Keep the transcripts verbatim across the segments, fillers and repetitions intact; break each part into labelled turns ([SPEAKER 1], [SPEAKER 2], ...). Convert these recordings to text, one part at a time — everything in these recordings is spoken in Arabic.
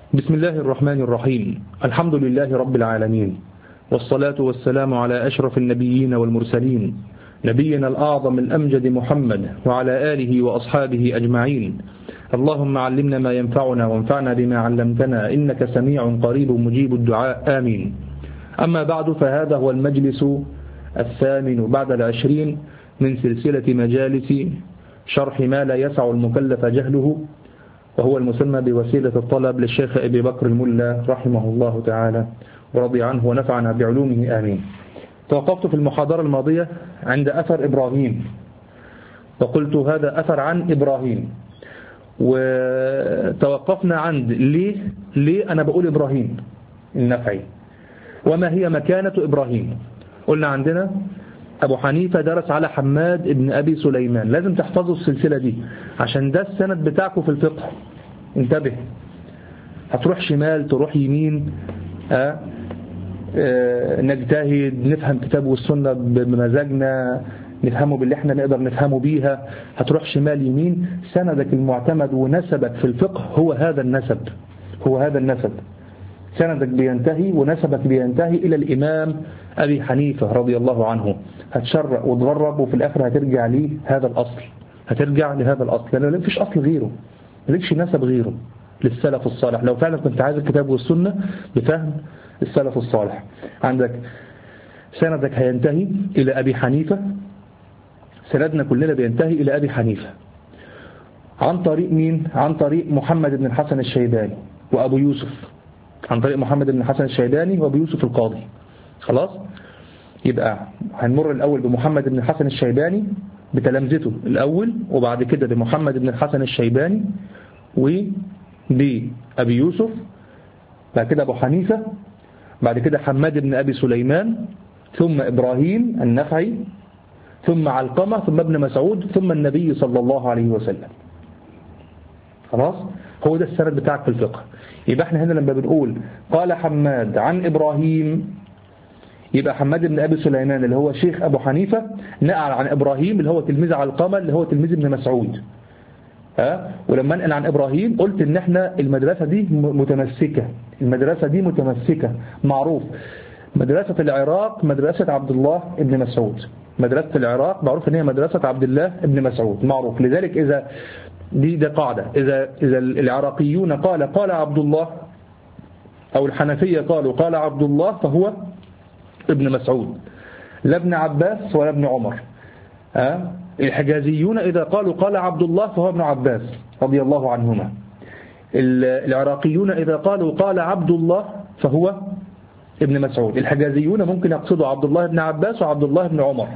[SPEAKER 1] بسم الله الرحمن الرحيم. الحمد لله رب العالمين، والصلاة والسلام على أشرف النبيين والمرسلين، نبينا الأعظم الأمجد محمد وعلى آله وأصحابه أجمعين. اللهم علمنا ما ينفعنا وانفعنا بما علمتنا، إنك سميع قريب مجيب الدعاء، آمين. أما بعد، فهذا هو المجلس الثامن بعد العشرين من سلسلة مجالس شرح ما لا يسع المكلف جهله، وهو المسمى بوسيلة الطلب للشيخ أبي بكر الملا رحمه الله تعالى ورضي عنه ونفعنا بعلومه، آمين. توقفت في المحاضرة الماضية عند أثر إبراهيم، وقلت هذا أثر عن إبراهيم، وتوقفنا عند ليه ليه أنا بقول إبراهيم النخعي، وما هي مكانة إبراهيم. قلنا عندنا أبو حنيفة درس على حماد ابن أبي سليمان، لازم تحفظوا السلسلة دي عشان ده السند بتاعكم في الفقه. انتبه، هتروح شمال تروح يمين، أه؟ أه نجتهد نفهم كتاب والسنة بمزاجنا، نفهمه باللي احنا نقدر نفهمه بيها. هتروح شمال يمين، سندك المعتمد ونسبك في الفقه هو هذا النسب، هو هذا النسب. سندك بينتهي ونسبك بينتهي إلى الإمام أبي حنيفة رضي الله عنه. هتشرق وتغرب وفي الآخر هترجع ليه هذا الأصل، هترجع لهذا الأصل، لأنه لا فيش أصل غيره، مالكش نسب غيره للسلف الصالح. لو فعلا كنت عايز الكتاب والسنة بفهم السلف الصالح، عندك سندك هينتهي إلى أبي حنيفة، سندنا كلنا بينتهي إلى أبي حنيفة عن طريق مين؟ عن طريق محمد بن الحسن الشيباني وأبو يوسف، عن طريق محمد بن الحسن الشيباني وأبو يوسف القاضي. خلاص، يبقى هنمر الأول بمحمد بن الحسن الشيباني بتلامذته الأول، وبعد كده بمحمد بن الحسن الشيباني وبأبي يوسف، بعد كده أبو حنيفة، بعد كده حماد بن أبي سليمان، ثم إبراهيم النخعي، ثم علقمة، ثم ابن مسعود، ثم النبي صلى الله عليه وسلم. خلاص، هو ده السند بتاعك في الفقه. يبقى احنا هنا لما بنقول قال حماد عن إبراهيم، يبقى حماد بن أبي سليمان اللي هو شيخ أبو حنيفة نقل عن إبراهيم اللي هو تلميذ علقمة اللي هو تلميذ ابن مسعود. ها؟ ولما نقل عن إبراهيم قلت إن احنا المدرسة دي متمسكة، المدرسة دي متمسكة، معروف مدرسة العراق مدرسة عبد الله ابن مسعود، مدرسة العراق معروف إن هي مدرسة عبد الله ابن مسعود، معروف. لذلك إذا دي ده قاعدة، إذا إذا العراقيون قال قال عبد الله، أو الحنفية قالوا قال عبد الله، فهو ابن مسعود، لا ابن عباس ولا ابن عمر. أه؟ الحجازيون إذا قالوا قال عبد الله فهو ابن عباس رضي الله عنهما. العراقيون إذا قالوا قال عبد الله فهو ابن مسعود. الحجازيون ممكن يقصدوا عبد الله بن عباس وعبد الله بن عمر،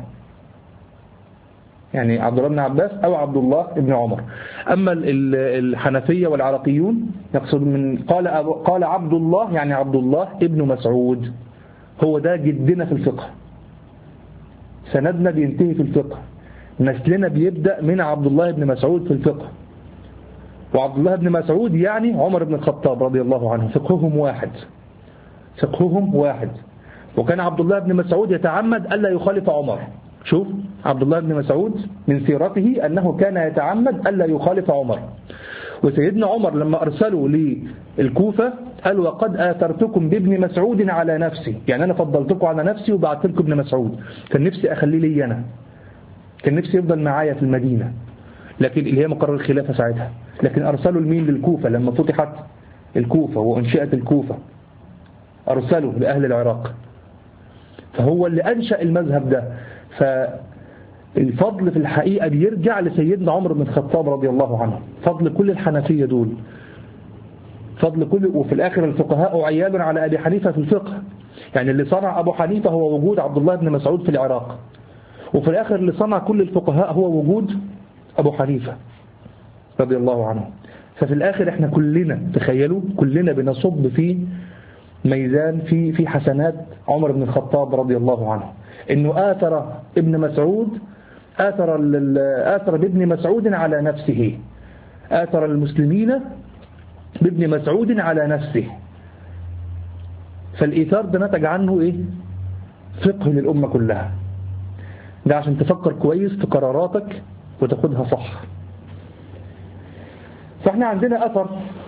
[SPEAKER 1] يعني عبد الله بن عباس أو عبد الله بن عمر. أما الحنفية والعراقيون يقصدون من قال قال عبد الله يعني عبد الله ابن مسعود، هو ده جدنا في الفقه، سندنا بينتهي في الفقه، نسلنا بيبدأ من عبد الله بن مسعود في الفقه. وعبد الله بن مسعود يعني عمر بن الخطاب رضي الله عنه، فقههم واحد، فقههم واحد. وكان عبد الله بن مسعود يتعمد ألا يخالف عمر. شوف عبد الله بن مسعود من سيرته أنه كان يتعمد ألا يخالف عمر. وسيدنا عمر لما أرسلوا للكوفة قال وقد آثرتكم بابن مسعود على نفسي، يعني أنا فضلتكم على نفسي وبعثت لكم ابن مسعود، كان نفسي أخليه لي أنا، كان نفسي يفضل معايا في المدينة، لكن اللي هي مقرر الخلافة ساعتها، لكن أرسلوا المين للكوفة لما فتحت الكوفة وأنشئت الكوفة، أرسلوا لأهل العراق، فهو اللي أنشأ المذهب ده. فالفضل في الحقيقة بيرجع لسيدنا عمر بن الخطاب رضي الله عنه، فضل كل الحنفية دول، فضل كل، وفي الآخر الفقهاء عيال على أبي حنيفة في الفقه، يعني اللي صنع أبو حنيفة هو وجود عبد الله بن مسعود في العراق، وفي الآخر اللي صنع كل الفقهاء هو وجود أبو حنيفة رضي الله عنه. ففي الآخر احنا كلنا تخيلوا كلنا بنصب في ميزان في في حسنات عمر بن الخطاب رضي الله عنه، انه آثر ابن مسعود، آثر آثر بابن مسعود على نفسه، آثر المسلمين بابن مسعود على نفسه. فالإيثار ده نتج عنه ايه؟ فقه للأمة كلها. ده عشان تفكر كويس في قراراتك وتاخدها صح. فاحنا عندنا أثر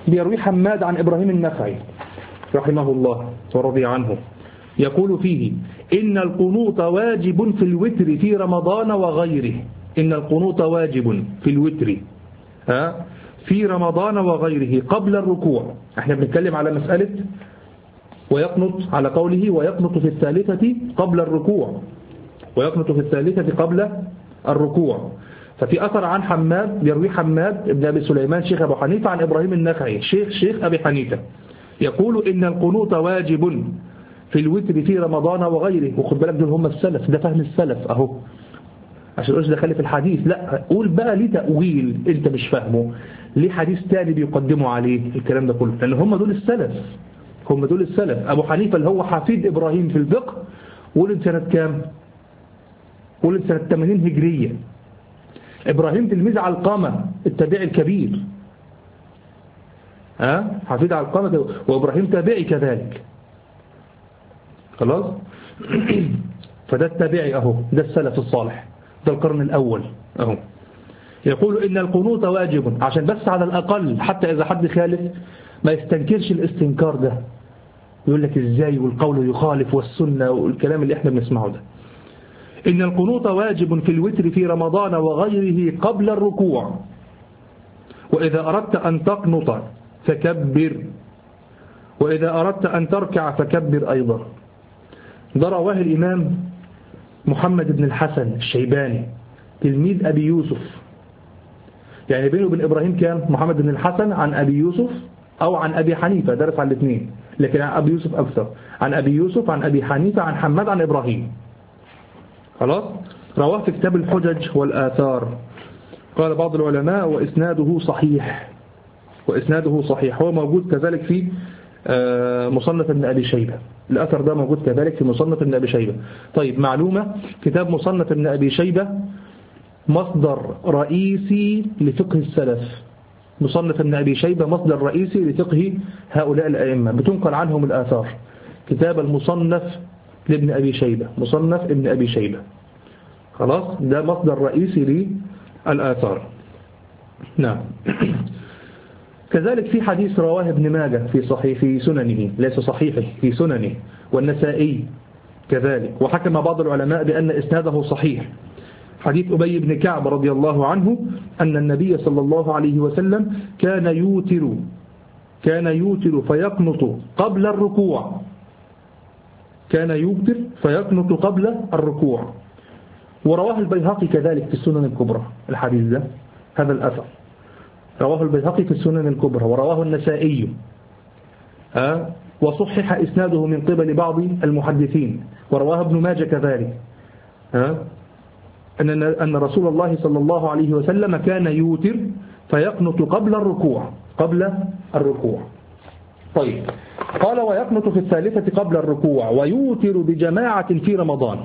[SPEAKER 1] بيروي حماد عن إبراهيم النخعي رحمه الله ورضي عنه، يقول فيه: إن القنوط واجب في الوتر في رمضان وغيره. إن القنوط واجب في الوتر ها في رمضان وغيره قبل الركوع. احنا بنتكلم على مسألة ويقنط، على قوله ويقنط في الثالثة قبل الركوع، ويقنط في الثالثة قبل الركوع. ففي أثر عن حماد، بيروي حماد بن أبي سليمان شيخ أبو حنيفة عن إبراهيم النخعي شيخ شيخ أبي حنيفة، يقول: إن القنوط واجب في الوتر في رمضان وغيره. وخد بالك دول هم السلف، ده فهم السلف أهو، عشان قلت دخل في الحديث، لا قول بقى ليه تأويل انت مش فاهمه، ليه حديث تاني بيقدموا عليه الكلام ده كله، لأن هم دول السلف، هم دول السلف. أبو حنيفة اللي هو حفيد إبراهيم في الفقه ولد سنة كام؟ ولد سنة ثمانين هجرية. إبراهيم تلميذ علقمة التابعي الكبير، ها حفيد علقمة، وإبراهيم تابعي كذلك، خلاص. فده التابعي أهو، ده السلف الصالح، ده القرن الأول أهو. يقول: إن القنوط واجب، عشان بس على الأقل حتى إذا حد خالف ما يستنكرش الاستنكار ده، يقول لك إزاي والقول يخالف والسنة والكلام اللي إحنا بنسمعه ده. إن القنوط واجب في الوتر في رمضان وغيره قبل الركوع، وإذا أردت أن تقنط فكبر، وإذا أردت أن تركع فكبر أيضا. ده رواه الإمام محمد بن الحسن الشيباني تلميذ أبي يوسف، يعني بينه وبين إبراهيم كان محمد بن الحسن عن أبي يوسف أو عن أبي حنيفة، درس عن الاثنين، لكن عن أبي يوسف أكثر، عن أبي يوسف عن أبي حنيفة عن حماد عن إبراهيم، خلاص. رواه في كتاب الحجج والآثار. قال بعض العلماء: وإسناده صحيح، وإسناده صحيح. هو موجود كذلك في مصنف ابن أبي شيبة، الأثر ده موجود كذلك في مصنف ابن أبي شيبة. طيب معلومة، كتاب مصنف ابن أبي شيبة مصدر رئيسي لفقه السلف، مصنف ابن أبي شيبة مصدر رئيسي لفقه هؤلاء الأئمة، بتنقل عنهم الآثار. كتاب المصنف لابن أبي شيبة، مصنف ابن أبي شيبة، خلاص، ده مصدر رئيسي للآثار. نعم. كذلك في حديث رواه ابن ماجه في صحيح في سننه، ليس صحيحه، في سننه، والنسائي كذلك، وحكم بعض العلماء بأن إسناده صحيح. حديث أبي بن كعب رضي الله عنه أن النبي صلى الله عليه وسلم كان يوتر كان يوتر فيقنط قبل الركوع، كان يوتر فيقنط قبل الركوع. ورواه البيهقي كذلك في السنن الكبرى الحديث ده، هذا الأثر رواه البيهقي في السنن الكبرى، ورواه النسائي، أه؟ وصحح إسناده من قبل بعض المحدثين، ورواه ابن ماجه كذلك، أه؟ أن أن رسول الله صلى الله عليه وسلم كان يوتر فيقنط قبل الركوع، قبل الركوع. طيب، قال: ويقنط في الثالثة قبل الركوع، ويوتر بجماعة في رمضان.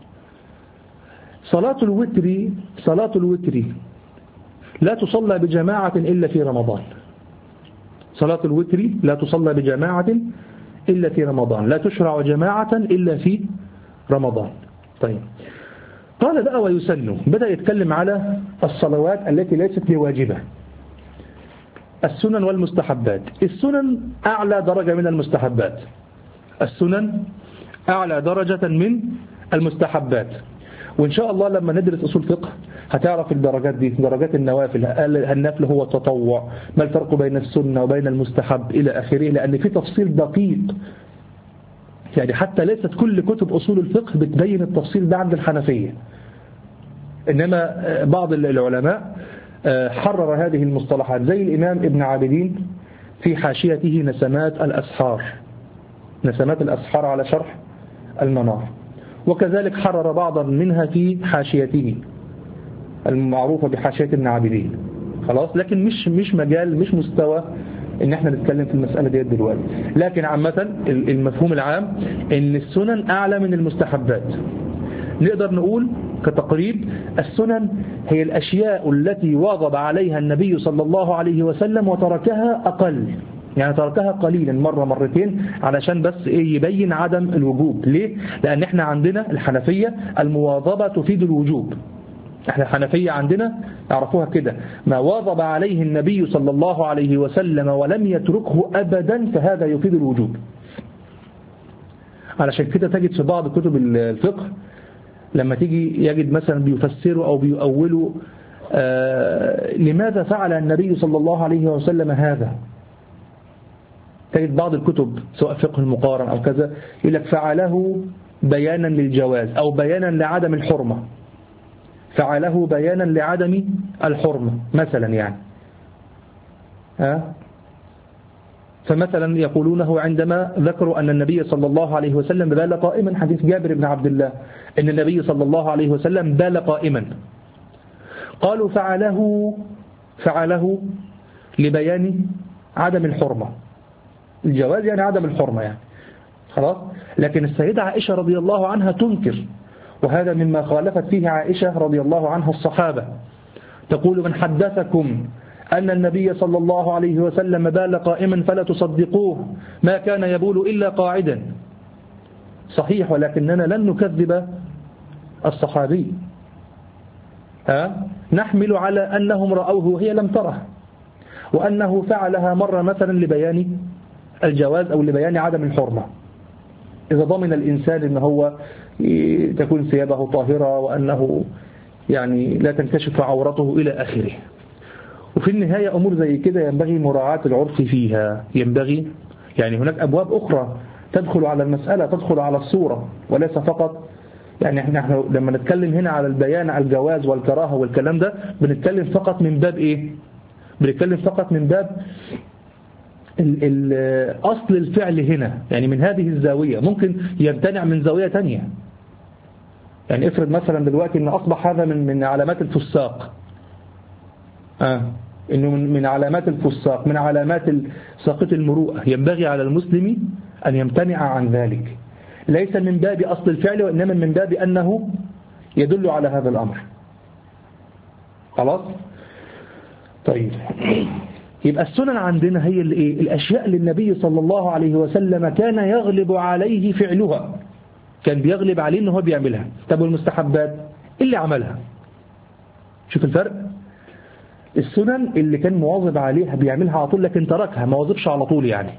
[SPEAKER 1] صلاة الوتر صلاة الوتر لا تصلى بجماعة إلا في رمضان. صلاة الوتر لا تصلى بجماعة إلا في رمضان، لا تشرع جماعة إلا في رمضان. طيب، قال بقى: ويسن، بدأ يتكلم على الصلوات التي ليست بواجبة، السنن والمستحبات. السنن أعلى درجة من المستحبات، السنن أعلى درجة من المستحبات. وإن شاء الله لما ندرس أصول فقه هتعرف الدرجات دي، درجات النوافل، النفل هو التطوع، ما الفرق بين السنة وبين المستحب إلى آخره، لأن في تفصيل دقيق، يعني حتى ليست كل كتب أصول الفقه بتبين التفصيل ده عند الحنفية، إنما بعض العلماء حرر هذه المصطلحات، زي الإمام ابن عابدين في حاشيته نسمات الأسحار، نسمات الأسحار على شرح المنار، وكذلك حرر بعضا منها في حاشيته المعروفة بحاشية ابن عابدين، خلاص. لكن مش مش مجال، مش مستوى ان احنا نتكلم في المسألة دي دلوقتي، لكن عامة المفهوم العام ان السنن اعلى من المستحبات. نقدر نقول كتقريب: السنن هي الاشياء التي واظب عليها النبي صلى الله عليه وسلم وتركها اقل، يعني تركها قليلا، مرة مرتين، علشان بس ايه، يبين عدم الوجوب. ليه؟ لان احنا عندنا الحنفية المواظبة تفيد الوجوب، احنا الحنفية عندنا يعرفوها كده، ما واظب عليه النبي صلى الله عليه وسلم ولم يتركه أبدا فهذا يفيد الوجوب. علشان كده تجد في بعض كتب الفقه لما تيجي يجد مثلا بيفسروا أو بيؤولوا آه لماذا فعل النبي صلى الله عليه وسلم هذا، تجد بعض الكتب سواء فقه المقارن أو كذا يقول لك فعله بيانا للجواز أو بيانا لعدم الحرمة، فعله بيانا لعدم الحرمة مثلا يعني ها. فمثلا يقولونه عندما ذكروا أن النبي صلى الله عليه وسلم بال قائما، حديث جابر بن عبد الله أن النبي صلى الله عليه وسلم بال قائما، قالوا فعله فعله لبيان عدم الحرمة، الجواز يعني عدم الحرمة يعني خلاص. لكن السيدة عائشة رضي الله عنها تنكر، وهذا مما خالفت فيه عائشة رضي الله عنها الصحابة، تقول من حدثكم أن النبي صلى الله عليه وسلم بال قائما فلا تصدقوه، ما كان يبول إلا قاعدا. صحيح، ولكننا لن نكذب الصحابي، ها؟ نحمل على أنهم رأوه وهي لم تره، وأنه فعلها مرة مثلا لبيان الجواز أو لبيان عدم الحرمة، إذا ضمن الإنسان أنه هو تكون ثيابه طاهرة وأنه يعني لا تنكشف عورته إلى آخره. وفي النهاية أمور زي كده ينبغي مراعاة العرف فيها، ينبغي يعني هناك أبواب أخرى تدخل على المسألة، تدخل على الصورة وليس فقط يعني احنا, احنا لما نتكلم هنا على البيان على الجواز والكراهة والكلام ده بنتكلم فقط من باب إيه؟ بنتكلم فقط من باب ال ال أصل الفعل هنا، يعني من هذه الزاوية. ممكن يمتنع من زاوية تانية، يعني افرض مثلا دلوقتي ان أصبح هذا من من علامات الفساق، آه إنه من من علامات الفساق، من علامات ساقط المروءة، ينبغي على المسلم أن يمتنع عن ذلك، ليس من باب أصل الفعل وإنما من باب أنه يدل على هذا الأمر. خلاص؟ طيب، يبقى السنن عندنا هي الإيه؟ الأشياء اللي النبي صلى الله عليه وسلم كان يغلب عليه فعلها، كان بيغلب عليه إنه هو بيعملها. طب والمستحبات اللي عملها، شوف الفرق، السنن اللي كان مواظب عليها بيعملها على طول، لكن تركها ما واظبش على طول يعني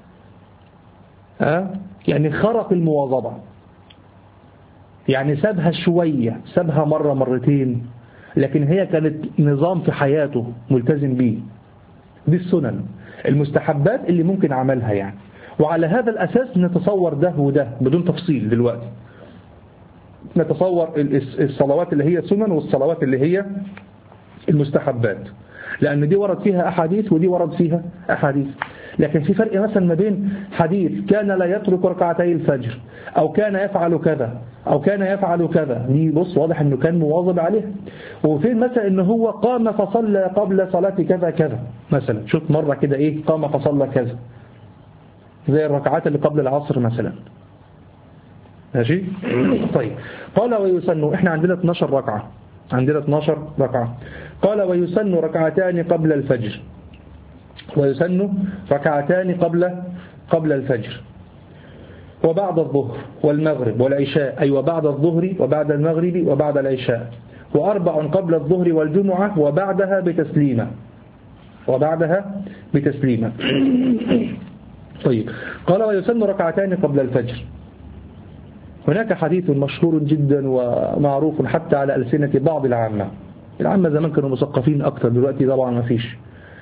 [SPEAKER 1] ها؟ يعني خرق المواظبة، يعني سابها شوية، سابها مرة مرتين، لكن هي كانت نظام في حياته ملتزم به. دي السنن. المستحبات اللي ممكن عملها يعني، وعلى هذا الأساس نتصور ده وده بدون تفصيل دلوقتي، نتصور الصلوات اللي هي سنن والصلوات اللي هي المستحبات، لأن دي ورد فيها أحاديث ودي ورد فيها أحاديث. لكن في فرق مثلا ما بين حديث كان لا يترك ركعتي الفجر أو كان يفعل كذا أو كان يفعل كذا، دي بص واضح أنه كان مواظب عليه. وفين مثلا أنه هو قام فصلى قبل صلاة كذا كذا مثلا، شوف مرة كده إيه قام فصلى كذا، زي الركعات اللي قبل العصر مثلا. ماشي. طيب، قال ويسن، احنا عندنا اثناشر ركعة، عندنا اثناشر ركعة. قال ويسن ركعتان قبل الفجر، ويسن ركعتان قبل قبل الفجر وبعد الظهر والمغرب والعشاء، أي وبعد الظهر وبعد المغرب وبعد العشاء، وأربع قبل الظهر والجمعة وبعدها بتسليمة وبعدها بتسليمة. طيب، قال ويسن ركعتان قبل الفجر. هناك حديث مشهور جدا ومعروف حتى على ألسنة بعض العامة، العامة زمان كانوا مثقفين أكثر، دلوقتي طبعا ما فيش.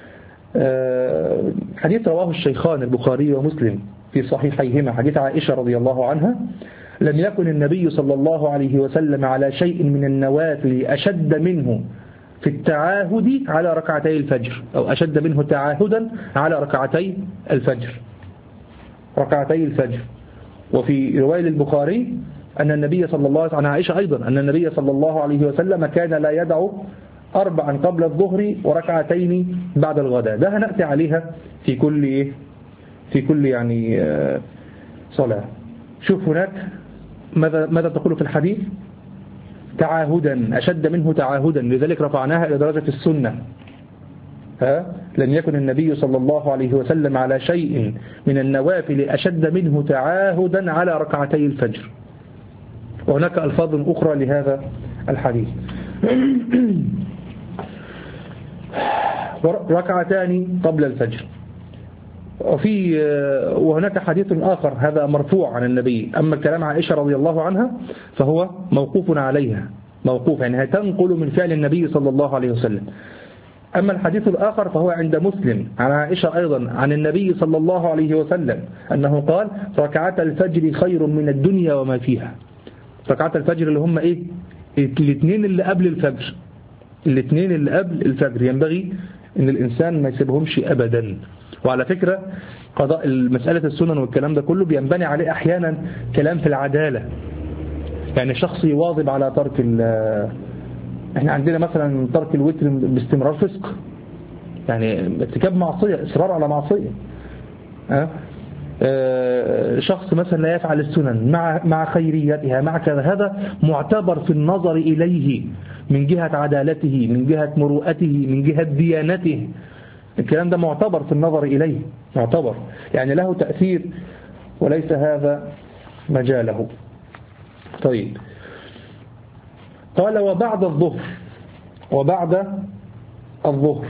[SPEAKER 1] حديث رواه الشيخان البخاري ومسلم في صحيحيهما، حديث عائشة رضي الله عنها: لم يكن النبي صلى الله عليه وسلم على شيء من النوافل أشد منه في التعاهد على ركعتي الفجر، أو أشد منه تعاهدا على ركعتي الفجر ركعتي الفجر. وفي رواية البخاري أن النبي صلى الله عليه وسلم، عن عائشة أيضا، أن النبي صلى الله عليه وسلم كان لا يدع أربعا قبل الظهر وركعتين بعد الغداء. ده هنأتي عليها في كل إيه؟ في كل يعني صلاة. شوف هناك ماذا ماذا تقول في الحديث: تعاهدا، أشد منه تعاهدا، لذلك رفعناها إلى درجة السنة. ها؟ لم يكن النبي صلى الله عليه وسلم على شيء من النوافل أشد منه تعاهدا على ركعتي الفجر. وهناك ألفاظ أخرى لهذا الحديث. ركعتان قبل الفجر. وفي وهناك حديث آخر هذا مرفوع عن النبي. أما الكلام عن عائشة رضي الله عنها فهو موقوف عليها، موقوف يعني تنقل من فعل النبي صلى الله عليه وسلم. أما الحديث الآخر فهو عند مسلم عن عائشة أيضا عن النبي صلى الله عليه وسلم أنه قال ركعات الفجر خير من الدنيا وما فيها. ركعات الفجر اللي هم إيه؟ الاثنين اللي قبل الفجر، الاثنين اللي قبل الفجر ينبغي أن الإنسان ما يسيبهمش أبدا. وعلى فكرة قضاء مسألة السنن والكلام ده كله بينبني عليه أحيانا كلام في العدالة، يعني شخص يواظب على ترك ال احنا عندنا مثلا ترك الوتر باستمرار فسق، يعني ارتكاب معصية، إصرار على معصية. أه؟ أه شخص مثلا لا يفعل السنن مع مع خيريتها مع كذا، هذا معتبر في النظر إليه من جهة عدالته، من جهة مروءته، من جهة ديانته. الكلام ده معتبر في النظر إليه، معتبر يعني له تأثير، وليس هذا مجاله. طيب قال وبعد الظهر، وبعد الظهر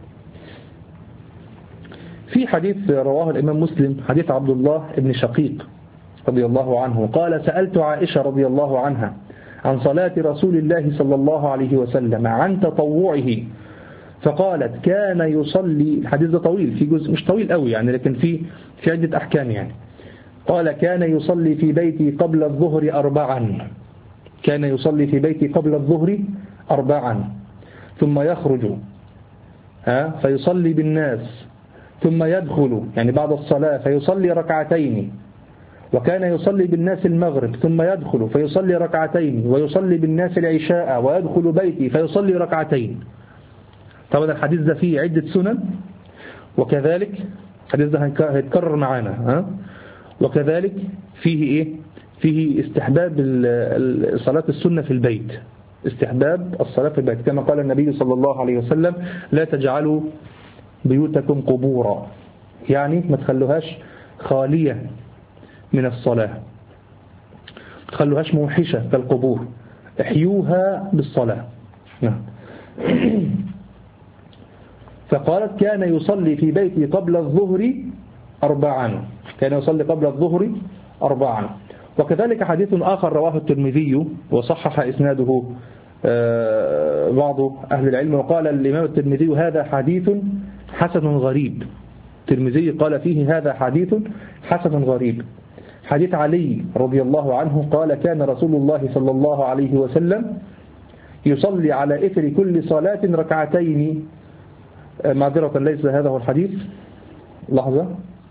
[SPEAKER 1] في حديث رواه الإمام مسلم، حديث عبد الله بن شقيق رضي الله عنه قال سألت عائشة رضي الله عنها عن صلاة رسول الله صلى الله عليه وسلم عن تطوعه فقالت كان يصلي، الحديث ده طويل، في جزء مش طويل قوي يعني لكن في في عدة أحكام يعني. قال كان يصلي في بيتي قبل الظهر أربعا، كان يصلي في بيتي قبل الظهر أربعا ثم يخرج ها فيصلي بالناس ثم يدخل يعني بعد الصلاة فيصلي ركعتين، وكان يصلي بالناس المغرب ثم يدخل فيصلي ركعتين، ويصلي بالناس العشاء ويدخل بيتي فيصلي ركعتين. طبعا الحديث ده فيه عدة سنن، وكذلك الحديث ده هيتكرر معانا ها وكذلك فيه ايه فيه استحباب صلاة السنة في البيت، استحباب الصلاة في البيت كما قال النبي صلى الله عليه وسلم لا تجعلوا بيوتكم قبورا، يعني ما تخلوهاش خالية من الصلاة، ما تخلوهاش موحشة كالقبور، احيوها بالصلاة. فقالت كان يصلي في بيتي قبل الظهر أربعا، كان يصلي قبل الظهر أربعا. وكذلك حديث آخر رواه الترمذي وصحح إسناده بعض أهل العلم، وقال الإمام الترمذي هذا حديث حسن غريب، الترمذي قال فيه هذا حديث حسن غريب. حديث علي رضي الله عنه قال كان رسول الله صلى الله عليه وسلم يصلي على إثر كل صلاة ركعتين، معذرة ليس هذا هو الحديث، لحظة،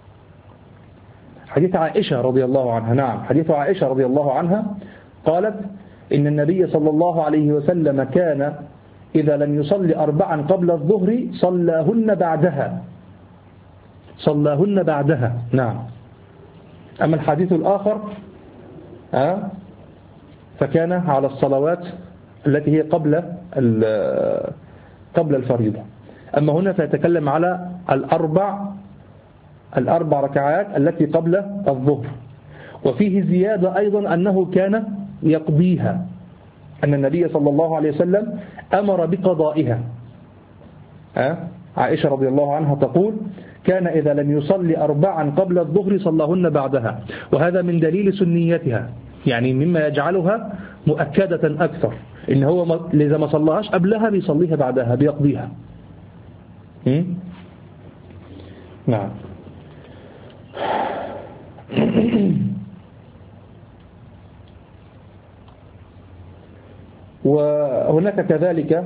[SPEAKER 1] حديث عائشة رضي الله عنها، نعم حديث عائشة رضي الله عنها قالت إن النبي صلى الله عليه وسلم كان إذا لم يصلي أربعا قبل الظهر صلاهن بعدها، صلاهن بعدها. نعم. أما الحديث الآخر آه فكان على الصلوات التي هي قبل قبل الفريضة. أما هنا فيتكلم على الأربع الأربع ركعات التي قبل الظهر. وفيه زيادة أيضا أنه كان يقضيها، أن النبي صلى الله عليه وسلم أمر بقضائها. أه؟ عائشة رضي الله عنها تقول كان إذا لم يصلي أربعا قبل الظهر صلاهن بعدها، وهذا من دليل سنيتها، يعني مما يجعلها مؤكدة أكثر، إن هو إذا ما صلاهاش قبلها بيصليها بعدها بيقضيها. م? نعم. وهناك كذلك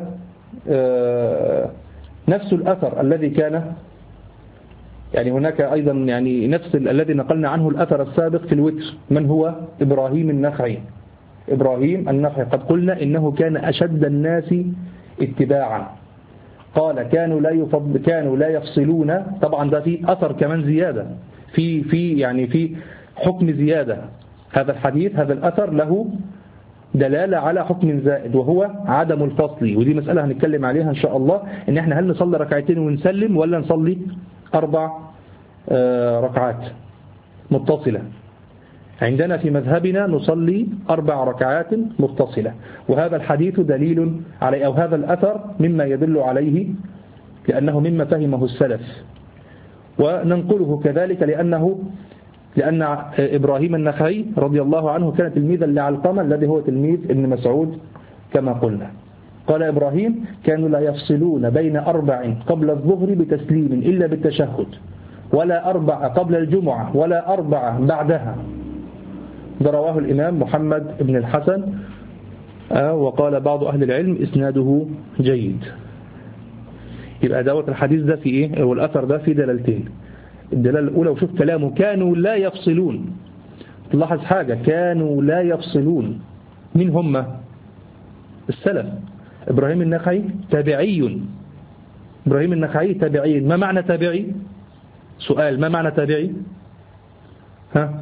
[SPEAKER 1] نفس الأثر الذي كان، يعني هناك أيضا يعني نفس الذي نقلنا عنه الأثر السابق في الوتر، من هو إبراهيم النخعي. إبراهيم النخعي قد قلنا إنه كان أشد الناس اتباعا، قال كانوا لا يفضل كانوا لا يفصلون. طبعا ده في أثر كمان زيادة في في يعني في حكم زيادة، هذا الحديث هذا الأثر له دلالة على حكم زائد وهو عدم الفصل، ودي مسألة هنتكلم عليها إن شاء الله، إن إحنا هل نصلي ركعتين ونسلم ولا نصلي أربع ركعات متصلة. عندنا في مذهبنا نصلي أربع ركعات متصلة، وهذا الحديث دليل عليه، أو هذا الأثر مما يدل عليه، لأنه مما فهمه السلف، وننقله كذلك لأنه لأن إبراهيم النخعي رضي الله عنه كان تلميذا لعلقمة الذي هو تلميذ ابن مسعود كما قلنا. قال إبراهيم: كانوا لا يفصلون بين أربع قبل الظهر بتسليم إلا بالتشهد، ولا أربع قبل الجمعة، ولا أربع بعدها. ده رواه الإمام محمد بن الحسن، وقال بعض أهل العلم إسناده جيد. يبقى دوت الحديث ده في إيه؟ والأثر ده في دلالتين. الدلالة الأولى، وشوف كلامه، كانوا لا يفصلون. تلاحظ حاجة، كانوا لا يفصلون. مين هم؟ السلف. إبراهيم النخعي تابعي. إبراهيم النخعي تابعي. ما معنى تابعي؟ سؤال، ما معنى تابعي؟ ها؟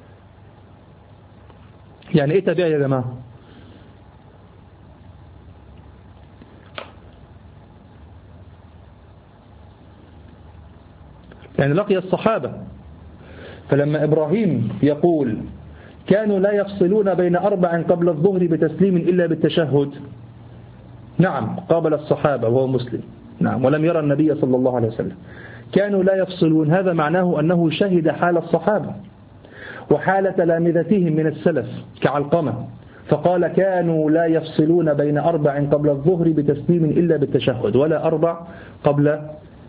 [SPEAKER 1] يعني إيه تابعي يا جماعة؟ يعني لقي الصحابة. فلما إبراهيم يقول كانوا لا يفصلون بين أربع قبل الظهر بتسليم إلا بالتشهد، نعم قابل الصحابة وهو مسلم، نعم، ولم يرى النبي صلى الله عليه وسلم. كانوا لا يفصلون، هذا معناه أنه شهد حال الصحابة وحال تلامذتهم من السلف كعلقمة، فقال كانوا لا يفصلون بين أربع قبل الظهر بتسليم إلا بالتشهد، ولا أربع قبل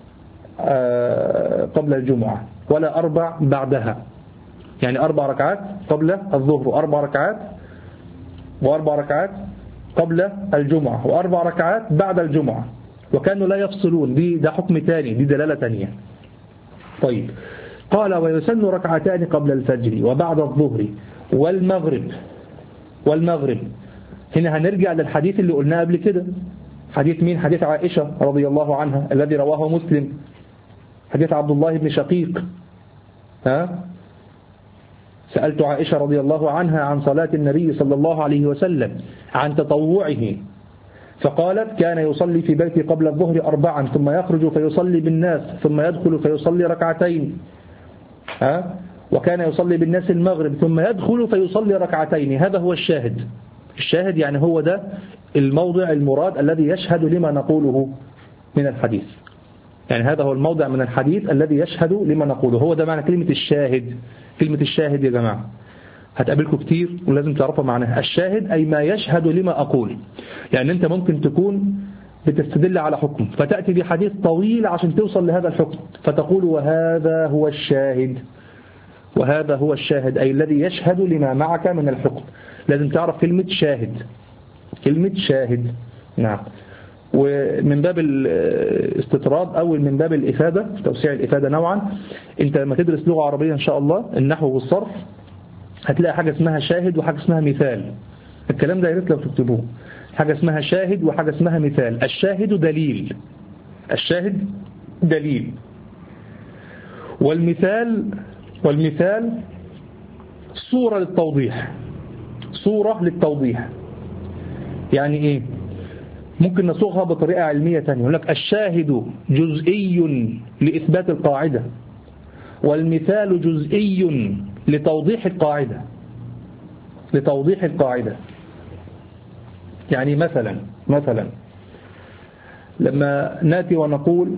[SPEAKER 1] قبل الجمعة، ولا أربع بعدها. يعني أربع ركعات قبل الظهر، وأربع ركعات وأربع ركعات قبل الجمعة، وأربع ركعات بعد الجمعة. وكانوا لا يفصلون، دي ده حكم تاني، دي دلالة تانية. طيب، قال ويسن ركعتان قبل الفجر وبعد الظهر والمغرب والمغرب. هنا هنرجع للحديث اللي قلناه قبل كده. حديث مين؟ حديث عائشة رضي الله عنها الذي رواه مسلم، حديث عبد الله بن شقيق. ها؟ سألت عائشة رضي الله عنها عن صلاة النبي صلى الله عليه وسلم، عن تطوعه، فقالت كان يصلي في بيتي قبل الظهر أربعا، ثم يخرج فيصلي بالناس، ثم يدخل فيصلي ركعتين. ها؟ وكان يصلي بالناس المغرب، ثم يدخل فيصلي ركعتين. هذا هو الشاهد. الشاهد يعني هو ده الموضع المراد الذي يشهد لما نقوله من الحديث. يعني هذا هو الموضع من الحديث الذي يشهد لما نقوله، هو ده معنى كلمة الشاهد. كلمة الشاهد يا جماعة هتقابلكم كتير ولازم تعرفوا معناها. الشاهد أي ما يشهد لما أقول. يعني أنت ممكن تكون بتستدل على حكم، فتأتي بحديث طويل عشان توصل لهذا الحكم، فتقول وهذا هو الشاهد. وهذا هو الشاهد أي الذي يشهد لما معك من الحكم. لازم تعرف كلمة شاهد. كلمة شاهد، نعم. ومن باب الاستطراد أو من باب الإفادة، توسيع الإفادة نوعا، أنت لما تدرس لغة عربية إن شاء الله، النحو والصرف، هتلاقي حاجة اسمها شاهد وحاجة اسمها مثال. الكلام ده يا ريت لو تكتبوه. حاجة اسمها شاهد وحاجة اسمها مثال. الشاهد دليل، الشاهد دليل، والمثال والمثال صورة للتوضيح، صورة للتوضيح. يعني إيه؟ ممكن نصوغها بطريقة علمية تانية، يقول لك الشاهد جزئي لإثبات القاعدة، والمثال جزئي لتوضيح القاعدة، لتوضيح القاعدة. يعني مثلا مثلا لما ناتي ونقول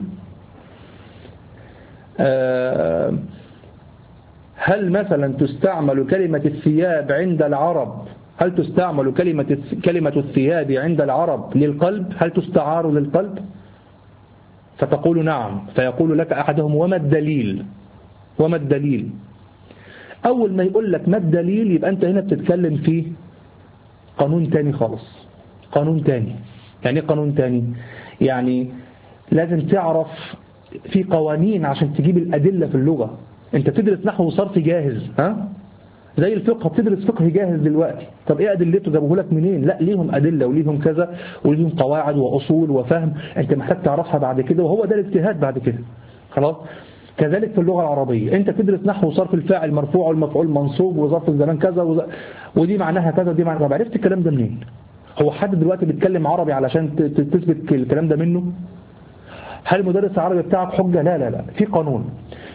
[SPEAKER 1] آه هل مثلا تستعمل كلمة الثياب عند العرب، هل تستعمل كلمة كلمة الثياب عند العرب للقلب؟ هل تستعار للقلب؟ فتقول نعم، فيقول لك أحدهم وما الدليل؟ وما الدليل؟ أول ما يقول لك ما الدليل يبقى أنت هنا بتتكلم في قانون تاني خالص، قانون تاني. يعني قانون تاني؟ يعني لازم تعرف في قوانين عشان تجيب الأدلة في اللغة. أنت بتدرس نحو وصرف جاهز، ها؟ زي الفقه، بتدرس فقه جاهز دلوقتي. طب ايه ادلته؟ جابوه لك منين؟ لا، ليهم ادله وليهم كذا وليهم قواعد واصول وفهم انت محتاج تعرفها بعد كده، وهو ده الاجتهاد بعد كده. خلاص. كذلك في اللغه العربيه، انت بتدرس نحو وصرف الفاعل مرفوع والمفعول منصوب وظرف الزمان كذا وز... ودي معناها كذا ودي معناها. طب عرفت الكلام ده منين؟ هو حد دلوقتي بيتكلم عربي علشان تثبت الكلام ده منه؟ هل المدرس العربي بتاعك حجه؟ لا لا لا، في قانون.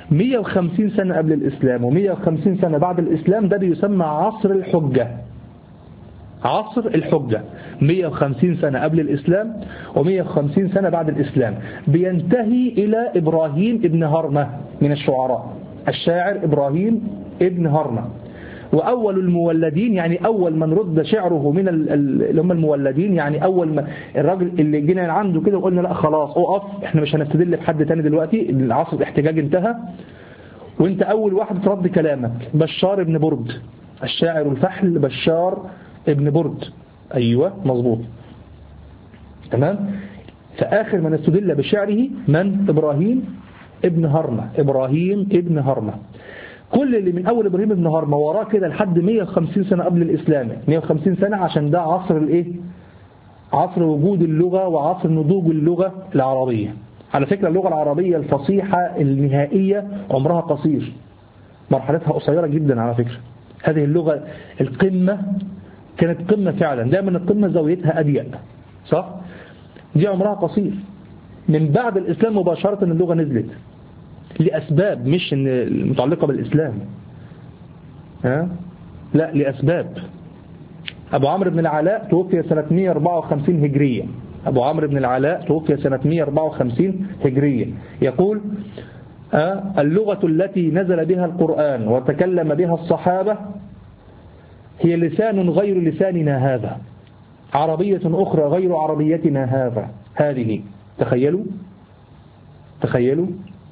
[SPEAKER 1] مئة وخمسين سنة قبل الإسلام ومئة وخمسين سنة بعد الإسلام، ده بيسمى عصر الحجة. عصر الحجة مئة وخمسين سنة قبل الإسلام ومئة وخمسين سنة بعد الإسلام، بينتهي إلى إبراهيم ابن هرمة من الشعراء، الشاعر إبراهيم ابن هرمة. وأول المولدين يعني أول من رد شعره من اللي هم المولدين، يعني أول ما الراجل اللي جينا عنده كده وقلنا لا خلاص أقف، إحنا مش هنستدل بحد تاني دلوقتي، العصر الاحتجاج انتهى، وانت أول واحد ترد كلامك بشار ابن برد، الشاعر الفحل بشار ابن برد. أيوة مظبوط تمام. فآخر من استدل بشعره من؟ إبراهيم ابن هرمة، إبراهيم ابن هرمة. كل اللي من أول إبراهيم ابن هرمة وراه كده لحد مئة وخمسين سنة قبل الإسلام، مئة وخمسين سنة عشان ده عصر الإيه؟ عصر وجود اللغة وعصر نضوج اللغة العربية. على فكرة اللغة العربية الفصيحة النهائية عمرها قصير، مرحلتها قصيرة جدا على فكرة. هذه اللغة القمة كانت قمة فعلا، دائما القمة زاويتها أضيق صح؟ دي عمرها قصير. من بعد الإسلام مباشرة اللغة نزلت لأسباب مش المتعلقة بالإسلام، ها؟ لا لأسباب. أبو عمرو بن العلاء توفي سنة مئة وأربعة وخمسين هجرية، أبو عمرو بن العلاء توفي سنة مئة وأربعة وخمسين هجرية، يقول اللغة التي نزل بها القرآن وتكلم بها الصحابة هي لسان غير لساننا هذا، عربية أخرى غير عربيتنا هذا هذه. تخيلوا تخيلوا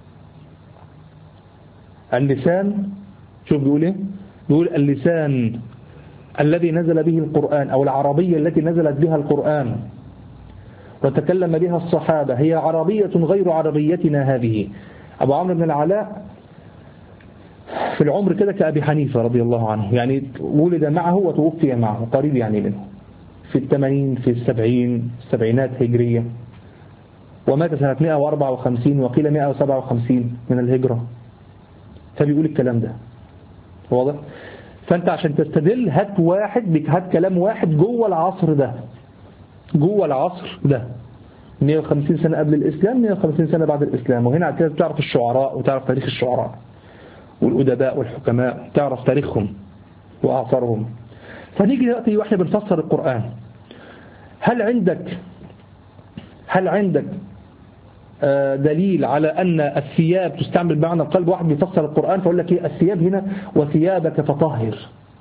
[SPEAKER 1] اللسان، شوف بيقول ايه؟ بيقول اللسان الذي نزل به القرآن أو العربية التي نزلت بها القرآن وتكلم بها الصحابة هي عربية غير عربيتنا هذه. أبو عمرو بن العلاء في العمر كده كأبي حنيفة رضي الله عنه، يعني ولد معه وتوفي معه قريب يعني منه، في الثمانين في السبعين السبعينات هجرية، ومات سنة مئة وأربعة وخمسين وقيل مئة وسبعة وخمسين من الهجرة. فبيقول الكلام ده واضح. فأنت عشان تستدل هات واحد، هات كلام واحد جوه العصر ده، جوه العصر ده مئة وخمسين سنة قبل الإسلام مئة وخمسين سنة بعد الإسلام. وهنا كده تعرف الشعراء وتعرف تاريخ الشعراء والأدباء والحكماء، تعرف تاريخهم وأعصارهم. فنيجي دلوقتي واحنا بنفسر القرآن، هل عندك هل عندك دليل على أن الثياب تستعمل بمعنى القلب؟ واحد بيفسر القرآن فأقول لك ايه الثياب هنا؟ وثيابك فطهر،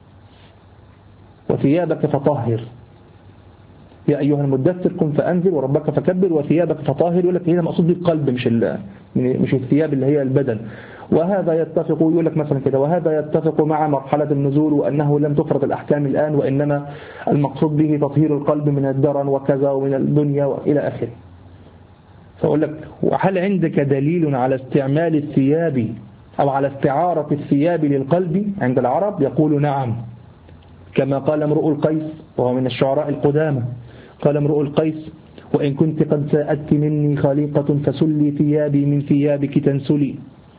[SPEAKER 1] وثيابك فطهر يا أيها المدثر قم فأنذر وربك فكبر وثيابك فطهر. يقول لك هنا مقصود بالقلب مش مش الثياب اللي هي البدن. وهذا يتفق، يقول لك مثلا كده، وهذا يتفق مع مرحلة النزول وأنه لم تفرض الأحكام الآن، وإنما المقصود به تطهير القلب من الدرن وكذا ومن الدنيا وإلى آخره. فأقول لك وهل عندك دليل على استعمال الثياب أو على استعارة الثياب للقلب عند العرب؟ يقول نعم، كما قال امرؤ القيس وهو من الشعراء القدامى، قال امرؤ القيس وإن كنت قد سأدت مني خليقة فسلي ثيابي من ثيابك تنسلي.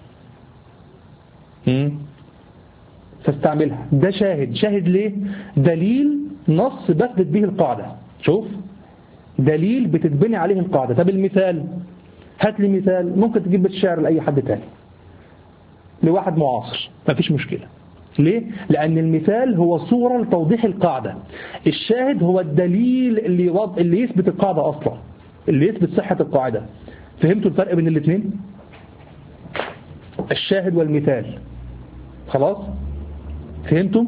[SPEAKER 1] فاستعملها. ده شاهد، شاهد ليه؟ دليل نص بثبت به القاعدة. شوف دليل بتتبني عليه القاعدة. طب المثال، هات لي مثال. ممكن تجيب الشعر لأي حد تاني، لواحد معاصر، ما فيش مشكلة. ليه؟ لأن المثال هو صورة لتوضيح القاعدة، الشاهد هو الدليل اللي يوض... اللي يثبت القاعدة أصلا، اللي يثبت صحة القاعدة. فهمتوا الفرق بين الاثنين؟ الشاهد والمثال. خلاص فهمتم؟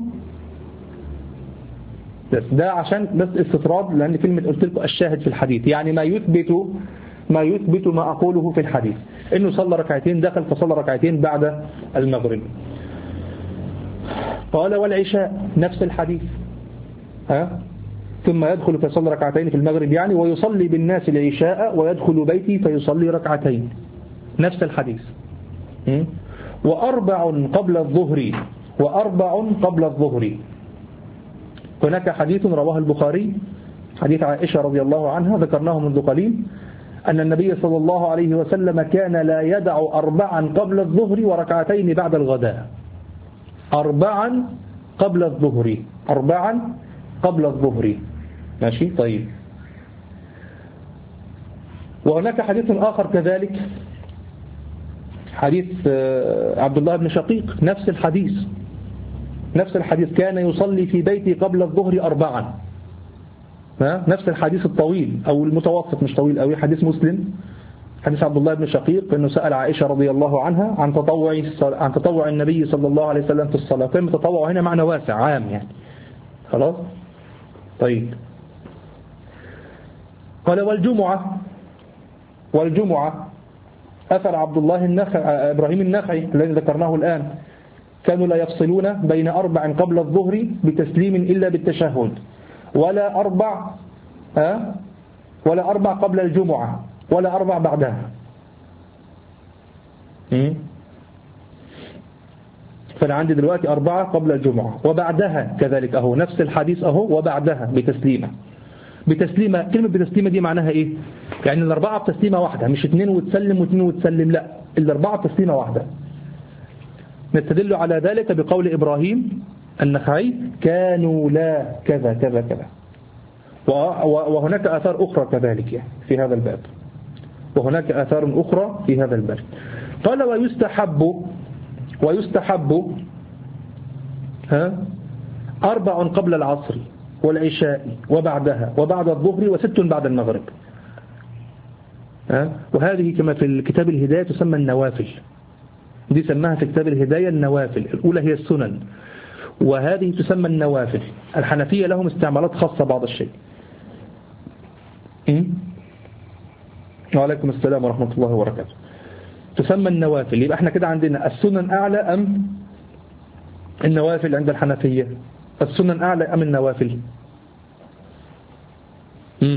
[SPEAKER 1] بس ده عشان بس استطراد، لأن كلمة قلت لكم الشاهد في الحديث يعني ما يثبت ما يثبت ما أقوله في الحديث، إنه صلى ركعتين دخل فصلى ركعتين بعد المغرب. قال والعشاء نفس الحديث، ها؟ ثم يدخل فيصلي ركعتين في المغرب يعني، ويصلي بالناس العشاء ويدخل بيتي فيصلي ركعتين، نفس الحديث. وأربع قبل الظهر، وأربع قبل الظهر. هناك حديث رواه البخاري، حديث عائشة رضي الله عنها ذكرناه منذ قليل، أن النبي صلى الله عليه وسلم كان لا يدع أربعا قبل الظهر وركعتين بعد الغداء. أربعا قبل الظهر، أربعا قبل الظهر. ماشي طيب. وهناك حديث آخر كذلك حديث عبد الله بن شقيق نفس الحديث نفس الحديث كان يصلي في بيتي قبل الظهر أربعا، نفس الحديث الطويل أو المتوسط مش طويل أوي، حديث مسلم، حديث عبد الله بن شقيق أنه سأل عائشة رضي الله عنها عن تطوع عن تطوع النبي صلى الله عليه وسلم في الصلاة. كلمة تطوع هنا معنى واسع عام يعني. خلاص طيب. قال والجمعة والجمعة أثر عبد الله النخعي إبراهيم النخعي الذي ذكرناه الآن كانوا لا يفصلون بين أربع قبل الظهر بتسليم إلا بالتشهد، ولا أربع أه؟ ولا أربع قبل الجمعة ولا أربع بعدها. فأنا عندي دلوقتي أربعة قبل الجمعة وبعدها كذلك أهو نفس الحديث أهو وبعدها بتسليمة. بتسليمة كلمة بتسليمة دي معناها إيه؟ يعني الأربعة بتسليمة واحدة، مش اتنين وتسلم واتنين وتسلم، لا الأربعة بتسليمة واحدة. نستدل على ذلك بقول إبراهيم النخعي كانوا لا كذا كذا كذا. وهناك آثار أخرى كذلك يعني في هذا الباب، وهناك آثار أخرى في هذا الباب. قال ويستحب ويستحب ها أربع قبل العصر والعشاء وبعدها وبعد الظهر وست بعد المغرب. ها وهذه كما في الكتاب الهداية تسمى النوافل، دي سماها في كتاب الهداية النوافل. الأولى هي السنن وهذه تسمى النوافل. الحنفية لهم استعمالات خاصة بعض الشيء. وعليكم السلام ورحمة الله وبركاته. تسمى النوافل. يبقى احنا كده عندنا السنن أعلى أم النوافل عند الحنفية؟ السنن أعلى أم النوافل؟ مم.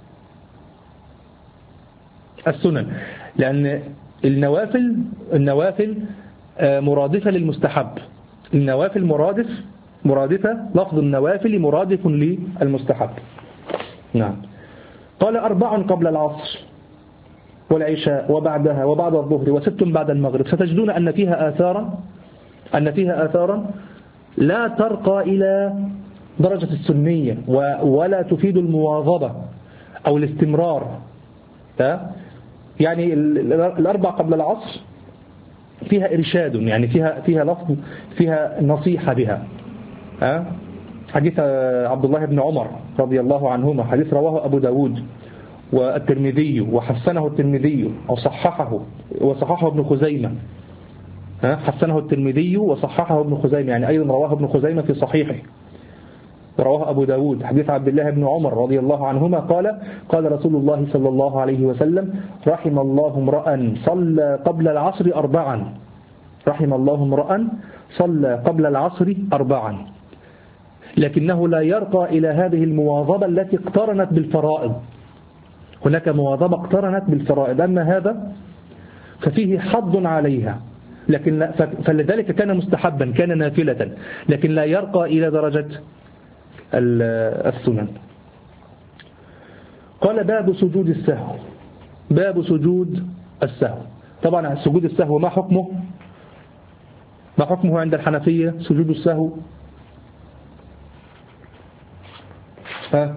[SPEAKER 1] السنن، لأن النوافل النوافل مرادفة للمستحب. النوافل مرادف مرادفة لفظ النوافل مرادف للمستحب. نعم. قال أربع قبل العصر والعشاء وبعدها وبعد الظهر وست بعد المغرب. ستجدون أن فيها آثارا أن فيها آثارا لا ترقى إلى درجة السنية ولا تفيد المواظبة أو الاستمرار. يعني الأربع قبل العصر فيها إرشاد، يعني فيها فيها لفظ فيها نصيحة بها. حديث عبد الله بن عمر رضي الله عنهما، حديث رواه أبو داود والترمذي وحسنه الترمذي وصححه وصححه ابن خزيمة. حسنه الترمذي وصححه ابن خزيمة، يعني أيضا رواه ابن خزيمة في صحيحه. ورواه أبو داود حديث عبد الله بن عمر رضي الله عنهما قال قال رسول الله صلى الله عليه وسلم رحم الله امرأ صلى قبل العصر أربعا رحم الله امرأ صلى قبل العصر أربعا لكنه لا يرقى إلى هذه المواظبة التي اقترنت بالفرائض. هناك مواظبة اقترنت بالفرائض، أما هذا ففيه حظ عليها، لكن فلذلك كان مستحبا كان نافلة، لكن لا يرقى إلى درجة السنن. قال باب سجود السهو. باب سجود السهو. طبعا سجود السهو ما حكمه؟ ما حكمه عند الحنفية سجود السهو؟ ها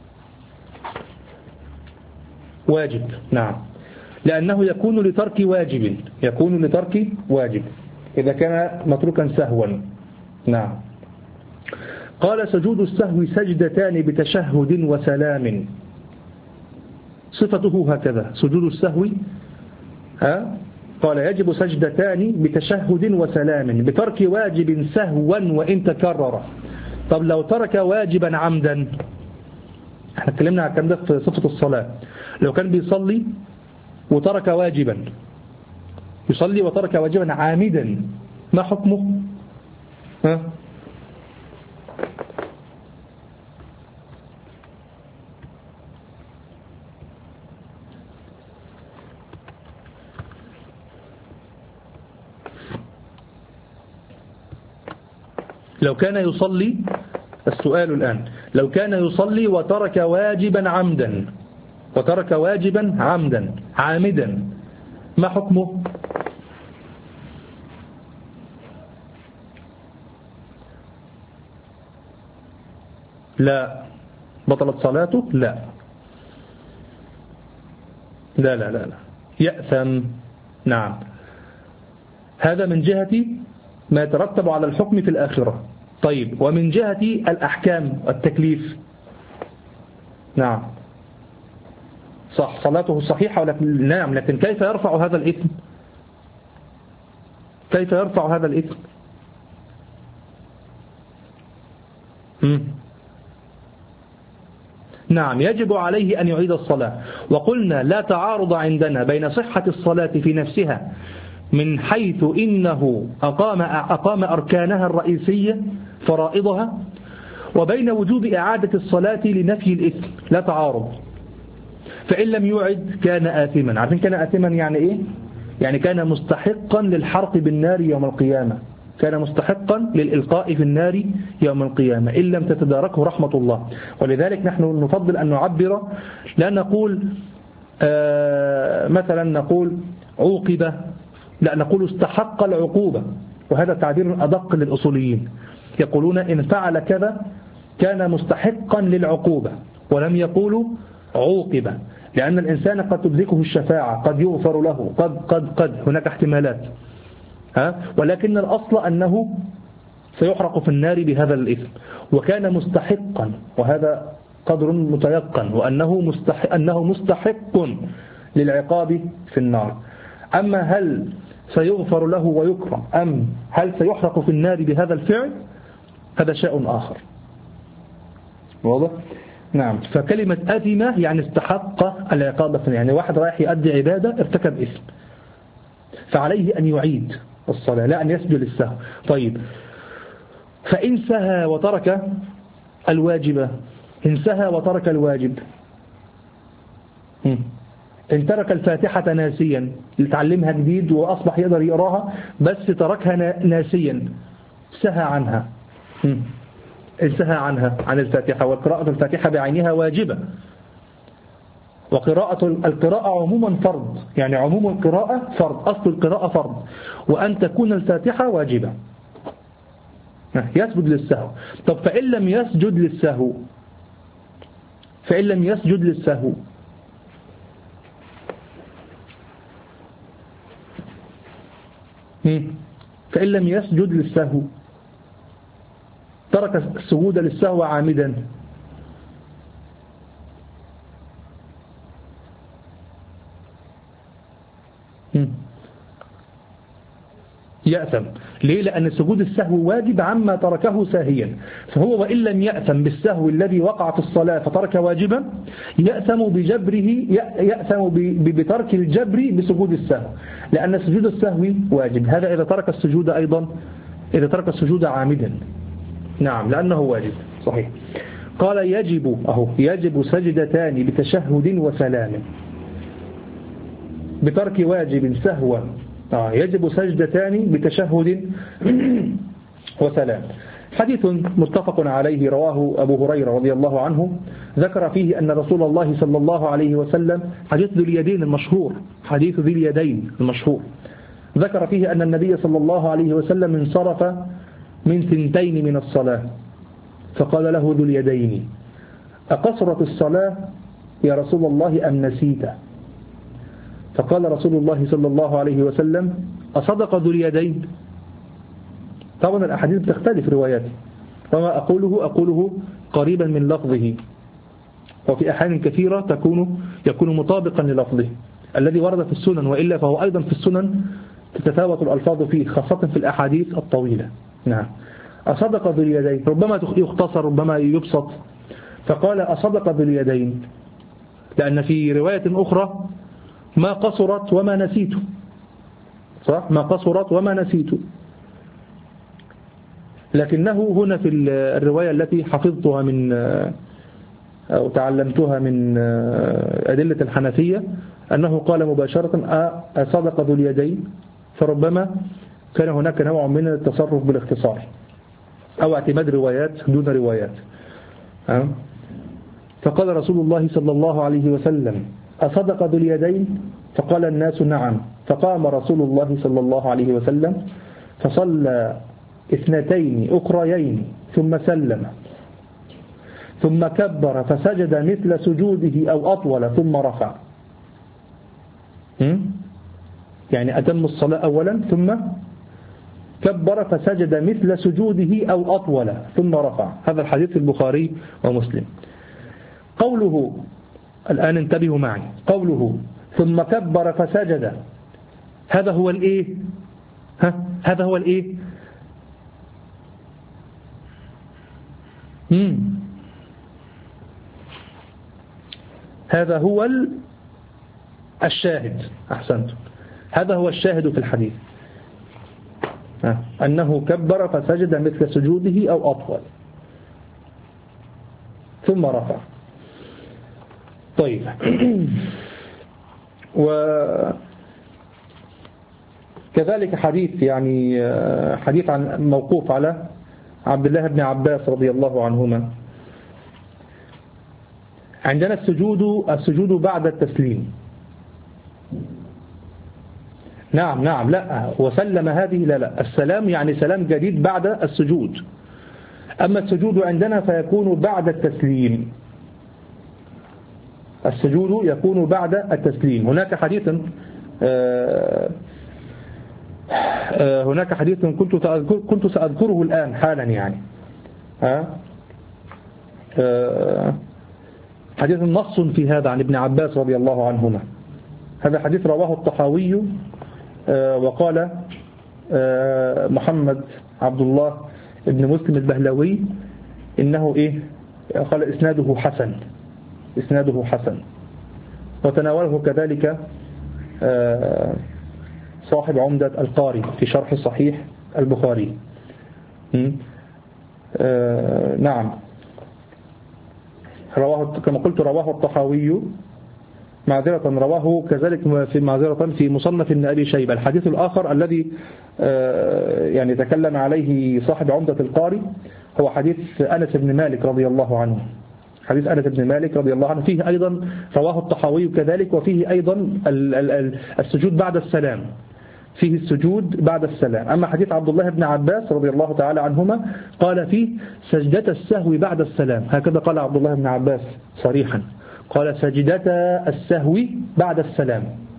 [SPEAKER 1] واجب. نعم، لأنه يكون لترك واجب يكون لترك واجب إذا كان متروكا سهوا. نعم. قال سجود السهو سجدتان بتشهد وسلام. صفته هكذا سجود السهو. ها قال يجب سجدتان بتشهد وسلام بترك واجب سهوا وإن تكرر. طب لو ترك واجبا عمدا، احنا اتكلمنا عن الكلام ده في صفة الصلاة. لو كان بيصلي وترك واجبا، يصلي وترك واجبا عامدا، ما حكمه؟ ها لو كان يصلي، السؤال الآن، لو كان يصلي وترك واجبا عمدا وترك واجبا عمدا عامدا، ما حكمه؟ لا. بطلت صلاته؟ لا لا لا لا, لا. يأثم. نعم. هذا من جهة ما يترتب على الحكم في الآخرة. طيب ومن جهة الأحكام والتكليف، نعم صح صلاته صحيحة، ولكن نعم لكن كيف يرفع هذا الإثم؟ كيف يرفع هذا الإثم؟ مم. نعم يجب عليه أن يعيد الصلاة. وقلنا لا تعارض عندنا بين صحة الصلاة في نفسها من حيث إنه أقام, أقام أركانها الرئيسية فرائضها، وبين وجوب إعادة الصلاة لنفي الإثم، لا تعارض. فإن لم يعد كان آثما. عارفين كان آثما يعني إيه؟ يعني كان مستحقا للحرق بالنار يوم القيامة، كان مستحقا للإلقاء في النار يوم القيامة إن لم تتداركه رحمة الله. ولذلك نحن نفضل أن نعبر، لا نقول آه مثلا نقول عوقب، لا نقول استحق العقوبة، وهذا تعبير أدق للأصوليين، يقولون إن فعل كذا كان مستحقا للعقوبة، ولم يقولوا عوقب، لأن الإنسان قد تدركه الشفاعة، قد يغفر له، قد قد قد هناك احتمالات، ها؟ ولكن الأصل أنه سيحرق في النار بهذا الإثم، وكان مستحقا، وهذا قدر متيقن، وأنه مستحق, أنه مستحق للعقاب في النار. أما هل سيغفر له ويكرم أم هل سيحرق في النار بهذا الفعل، هذا شيء آخر. واضح؟ نعم. فكلمة أثمة يعني استحق العقاب، يعني واحد رايح يؤدي عبادة ارتكب إثم، فعليه أن يعيد الصلاة لا أن يسجد للسهو. طيب فإن سهى وترك الواجب، إن سهى وترك الواجب، إن ترك الفاتحة ناسيا لتعلمها جديد وأصبح يقدر يقراها بس تركها ناسيا، سهى عنها، إن سهى عنها عن الفاتحة، وقراءة الفاتحة بعينها واجبة، وقراءة القراءة عموما فرض، يعني عموم القراءة فرض، أصل القراءة فرض، وأن تكون الفاتحة واجبة، يسجد للسهو. طب فإن لم يسجد للسهو، فإن لم يسجد للسهو فإن لم يسجد للسهو ترك السجود للسهو عامدا، يأثم. ليه؟ لأن سجود السهو واجب عما تركه ساهيا، فهو وإن لم يأثم بالسهو الذي وقع في الصلاة فترك واجبا، يأثم بجبره، يأثم بترك الجبر بسجود السهو، لأن سجود السهو واجب. هذا إذا ترك السجود أيضا، إذا ترك السجود عامدا، نعم لأنه واجب صحيح. قال يجب أهو يجب سجدتان بتشهد وسلام، بترك واجب سهوا آه يجب سجدتان بتشهد وسلام. حديث متفق عليه رواه أبو هريرة رضي الله عنه، ذكر فيه أن رسول الله صلى الله عليه وسلم، حديث ذي اليدين المشهور، حديث ذي اليدين المشهور، ذكر فيه أن النبي صلى الله عليه وسلم انصرف من ثنتين من الصلاة، فقال له ذو اليدين: أقصرت الصلاة يا رسول الله أم نسيت؟ فقال رسول الله صلى الله عليه وسلم: أصدق ذو اليدين؟ طبعا الأحاديث بتختلف رواياته، وما أقوله أقوله قريبا من لفظه، وفي أحيان كثيرة تكون يكون مطابقا للفظه الذي ورد في السنن، وإلا فهو أيضا في السنن تتفاوت الألفاظ فيه، خاصة في الأحاديث الطويلة. نعم. أصدق ذو اليدين، ربما يختصر ربما يبسط، فقال أصدق ذو اليدين، لأن في رواية أخرى ما قصرت وما نسيت، صح؟ ما قصرت وما نسيت. لكنه هنا في الرواية التي حفظتها من أو تعلمتها من أدلة الحنفية أنه قال مباشرة أصدق ذو اليدين، فربما كان هناك نوع من التصرف بالاختصار أو اعتماد روايات دون روايات. فقال رسول الله صلى الله عليه وسلم: أصدق ذو اليدين؟ فقال الناس: نعم. فقام رسول الله صلى الله عليه وسلم فصلى اثنتين أخريين ثم سلم، ثم كبر فسجد مثل سجوده أو أطول ثم رفع. يعني أتم الصلاة أولا ثم كبر فسجد مثل سجوده أو أطول ثم رفع. هذا الحديث في البخاري ومسلم. قوله الآن انتبهوا معي، قوله ثم كبر فسجد، هذا هو الإيه؟ ها؟ هذا هو الإيه؟ مم. هذا هو الشاهد. أحسنت، هذا هو الشاهد في الحديث، أنه كبر فسجد مثل سجوده أو أطول ثم رفع. طيب، وكذلك حديث يعني حديث عن موقوف على عبد الله بن عباس رضي الله عنهما. عندنا السجود السجود بعد التسليم. نعم نعم لا وسلم هذه لا لا السلام يعني سلام جديد بعد السجود. أما السجود عندنا فيكون بعد التسليم، السجود يكون بعد التسليم. هناك حديث آه آه هناك حديث كنت كنت سأذكره الآن حالا يعني آه آه حديث نص في هذا عن ابن عباس رضي الله عنهما. هذا حديث رواه الطحاوي آه وقال آه محمد عبد الله ابن مسلم البهلوي إنه إيه قال إسناده حسن، إسناده حسن. وتناوله كذلك آه صاحب عمدة القاري في شرح صحيح البخاري. آه نعم رواه كما قلت رواه الطحاوي معذرة، رواه كذلك في معذرة في مصنف ابن أبي شيبة. الحديث الآخر الذي آه يعني تكلم عليه صاحب عمدة القاري هو حديث أنس بن مالك رضي الله عنه. حديث أنس بن مالك رضي الله عنه فيه أيضا رواه الطحاوي كذلك، وفيه أيضا السجود بعد السلام، فيه السجود بعد السلام. أما حديث عبد الله بن عباس رضي الله تعالى عنهما قال فيه سجدة السهو بعد السلام، هكذا قال عبد الله بن عباس صريحا، قال سجدة السهو بعد السلام.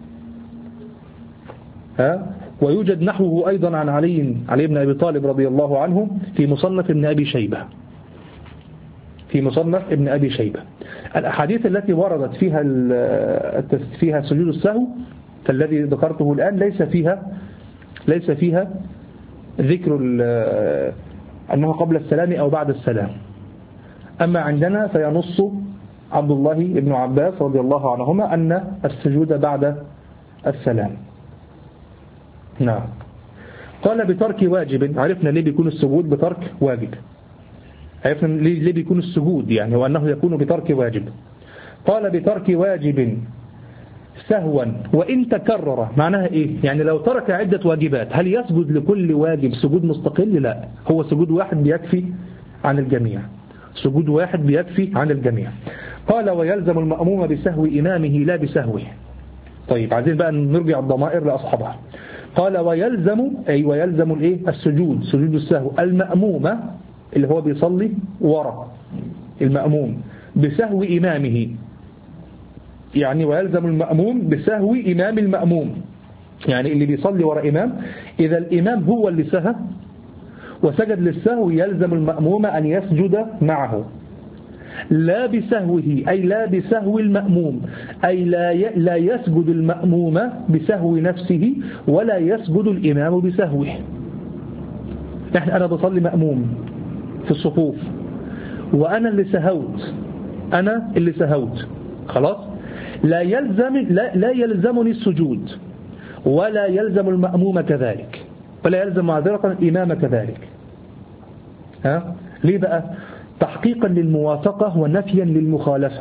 [SPEAKER 1] ها؟ ويوجد نحوه أيضا عن علي علي بن أبي طالب رضي الله عنه في مصنف ابن أبي شيبة، في مصنف ابن أبي شيبة. الأحاديث التي وردت فيها فيها سجود السهو فالذي ذكرته الآن ليس فيها ليس فيها ذكر أنه قبل السلام أو بعد السلام. أما عندنا فينص عبد الله بن عباس رضي الله عنهما أن السجود بعد السلام. نعم. قال بترك واجب. عرفنا ليه بيكون السجود بترك واجب، عرفنا ليه بيكون السجود يعني وأنه يكون بترك واجب. قال بترك واجب سهوا وإن تكرر. معناها إيه؟ يعني لو ترك عدة واجبات هل يسجد لكل واجب سجود مستقل؟ لا، هو سجود واحد بيكفي عن الجميع، سجود واحد بيكفي عن الجميع. قال ويلزم المأموم بسهو إمامه لا بسهوه. طيب عايزين بقى نرجع الضمائر لأصحابها. قال ويلزم أي ويلزم الإيه؟ السجود، سجود السهو المأمومة اللي هو بيصلي وراء المأموم بسهو إمامه، يعني ويلزم المأموم بسهو إمام المأموم، يعني اللي بيصلي وراء إمام إذا الإمام هو اللي سهى وسجد للسهو يلزم المأموم أن يسجد معه لا بسهوه، أي لا بسهو المأموم، أي لا لا يسجد المأموم بسهو نفسه ولا يسجد الإمام بسهوه. نحن أنا بصلي مأموم في الصفوف وأنا اللي سهوت، أنا اللي سهوت خلاص، لا يلزم لا, لا يلزمني السجود ولا يلزم المأموم كذلك ولا يلزم معذرة الإمام كذلك. ها؟ ليه بقى؟ تحقيقا للموافقة ونفيا للمخالفة،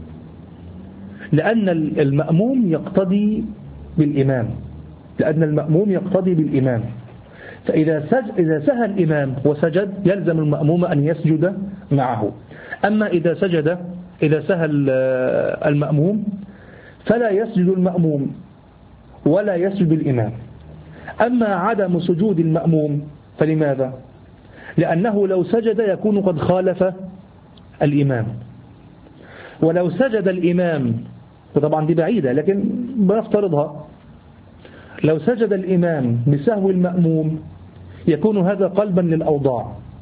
[SPEAKER 1] لأن المأموم يقتدي بالإمام، لأن المأموم يقتدي بالإمام، فإذا إذا سهى الإمام وسجد يلزم المأموم أن يسجد معه. أما إذا سجد إذا سهى المأموم فلا يسجد المأموم ولا يسجد الإمام. أما عدم سجود المأموم فلماذا؟ لأنه لو سجد يكون قد خالف الإمام، ولو سجد الإمام وطبعا دي بعيدة لكن بنفترضها، لو سجد الإمام بسهو المأموم يكون هذا قلبا للأوضاع،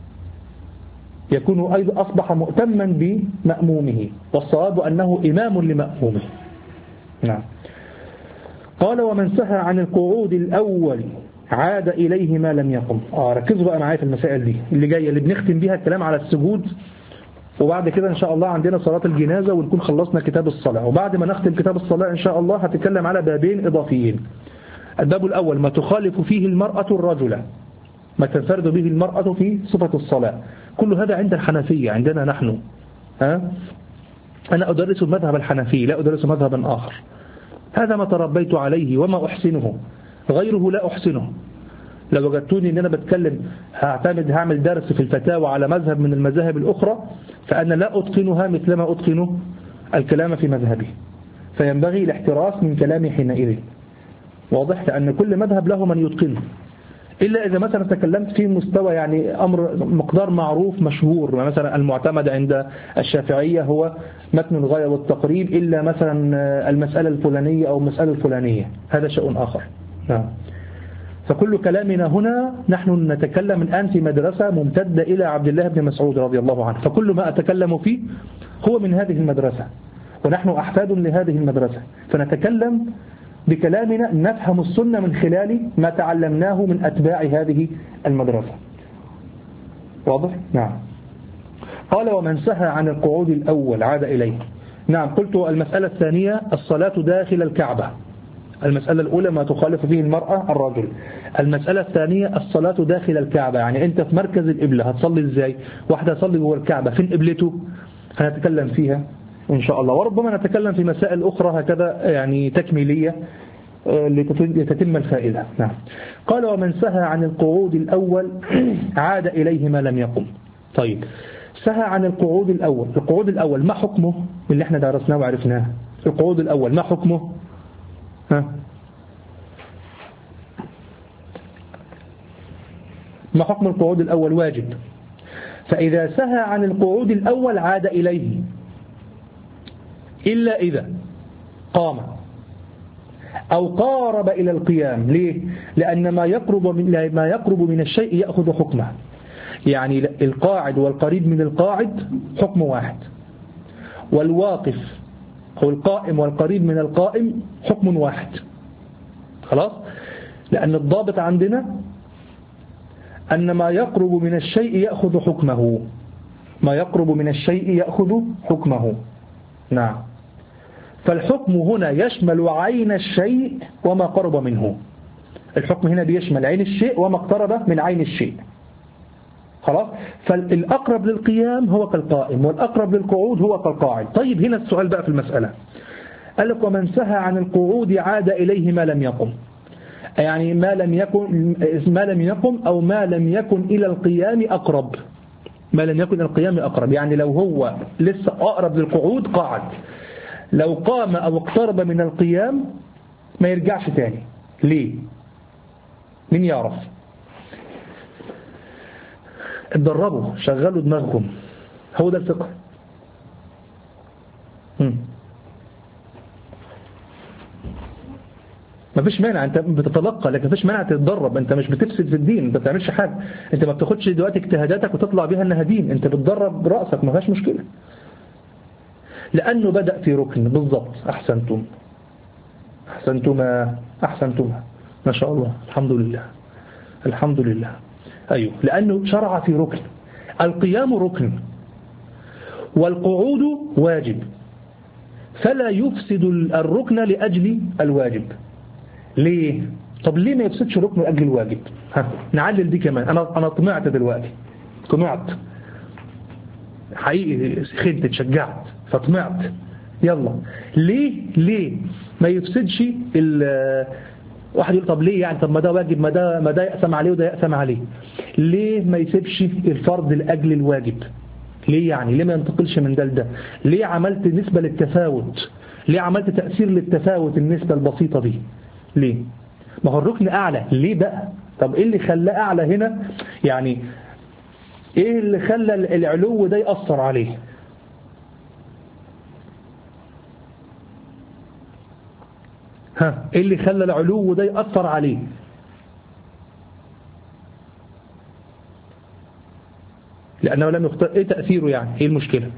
[SPEAKER 1] يكون أيضا أصبح مؤتما بمأمومه، والصواب أنه إمام لمأمومه. نعم. قال ومن سهى عن القعود الأول عاد إليه ما لم يقم. آه ركزوا بقى معايا في المسائل دي اللي جاية اللي بنختم بيها الكلام على السجود، وبعد كده إن شاء الله عندنا صلاة الجنازة ونكون خلصنا كتاب الصلاة، وبعد ما نختم كتاب الصلاة إن شاء الله هتكلم على بابين إضافيين. الباب الأول ما تخالف فيه المرأة الرجل، ما تنفرد به المرأة في صفة الصلاة، كل هذا عند الحنفية عندنا نحن. ها؟ أنا أدرس المذهب الحنفي لا أدرس مذهبا آخر، هذا ما تربيت عليه وما أحسنه، غيره لا أحسنه. لو وجدتوني أن أنا بتكلم هعتمد هعمل درس في الفتاوى على مذهب من المذاهب الأخرى، فأنا لا أتقنها مثلما أتقن الكلام في مذهبي، فينبغي الاحتراس من كلامي حينئذ. واضح؟ لأن كل مذهب له من يتقنه، إلا إذا مثلا تكلمت في مستوى يعني أمر مقدار معروف مشهور، مثلا المعتمد عند الشافعية هو متن الغاية والتقريب، إلا مثلا المسألة الفلانية أو المسألة الفلانية، هذا شيء آخر. نعم. فكل كلامنا هنا نحن نتكلم الآن في مدرسة ممتدة إلى عبد الله بن مسعود رضي الله عنه، فكل ما أتكلم فيه هو من هذه المدرسة، ونحن أحفاد لهذه المدرسة، فنتكلم بكلامنا نفهم السنة من خلال ما تعلمناه من أتباع هذه المدرسة. واضح؟ نعم. قال ومن سهى عن القعود الأول عاد إليه. نعم. قلت المسألة الثانية الصلاة داخل الكعبة. المسألة الأولى ما تخالف فيه المرأة الرجل. المسألة الثانية الصلاة داخل الكعبة، يعني أنت في مركز القبلة هتصلي إزاي؟ واحدة تصلي جوه الكعبة فين قبلته؟ هنتكلم فيها إن شاء الله، وربما نتكلم في مسائل أخرى هكذا يعني تكميلية لتتم الفائدة. نعم. قال ومن سهى عن القعود الأول عاد إليه ما لم يقم. طيب سهى عن القعود الأول، القعود الأول ما حكمه اللي احنا درسناه وعرفناه؟ القعود الأول ما حكمه؟ ها؟ ما حكم القعود الأول؟ واجب. فإذا سهى عن القعود الأول عاد إليه، إلا إذا قام أو قارب إلى القيام. ليه؟ لأن ما يقرب من ما يقرب من الشيء يأخذ حكمه، يعني القاعد والقريب من القاعد حكم واحد، والواقف أو القائم والقريب من القائم حكم واحد. خلاص؟ لأن الضابط عندنا أن ما يقرب من الشيء يأخذ حكمه، ما يقرب من الشيء يأخذ حكمه. نعم. فالحكم هنا يشمل عين الشيء وما قرب منه، الحكم هنا بيشمل عين الشيء وما اقترب من عين الشيء. خلاص؟ فالأقرب للقيام هو كالقائم، والأقرب للقعود هو كالقاعد. طيب هنا السؤال بقى في المسألة، قال لك ومن سهى عن القعود عاد إليه ما لم يقم، يعني ما لم يكن ما لم يقم أو ما لم يكن إلى القيام أقرب، ما لم يكن إلى القيام أقرب، يعني لو هو لسه أقرب للقعود قاعد، لو قام أو اقترب من القيام ما يرجعش تاني. ليه؟ مين يعرف؟ اتدربوا، شغلوا دماغكم، هو ده الفقه. ما فيش مانع، انت بتتلقى، لكن ما فيش مانع تتدرب، انت مش بتفسد في الدين، انت ما بتعملش حاجه، انت ما بتاخدش دلوقتي اجتهاداتك وتطلع بيها انها دين، انت بتدرب راسك، ما فيهاش مشكله، لانه بدأ في ركن. بالضبط. احسنتم احسنتما احسنتما ما شاء الله، الحمد لله الحمد لله. ايوه، لانه شرع في ركن، القيام ركن والقعود واجب، فلا يفسد الركن لأجل الواجب. ليه؟ طب ليه ما يفسدش ركن لأجل الواجب؟ ها نعلل دي كمان. أنا أنا طمعت دلوقتي، طمعت حقيقي، خنت اتشجعت فطمعت. يلا ليه ليه ما يفسدش ال واحد يقول طب ليه يعني، طب ما ده واجب، ما ده ما ده يقسم عليه وده يقسم عليه، ليه ما يسيبش الفرض لأجل الواجب؟ ليه يعني؟ ليه ما ينتقلش من ده لده؟ ليه عملت نسبة للتفاوت؟ ليه عملت تأثير للتفاوت النسبة البسيطة دي؟ ليه؟ ما هو الركن أعلى، ليه بقى؟ طب إيه اللي خلاه أعلى هنا؟ يعني إيه اللي خلى العلو ده يأثر عليه؟ ها إيه اللي خلى العلو ده يأثر عليه؟ لأنه لم يختار. إيه تأثيره يعني؟ إيه المشكلة؟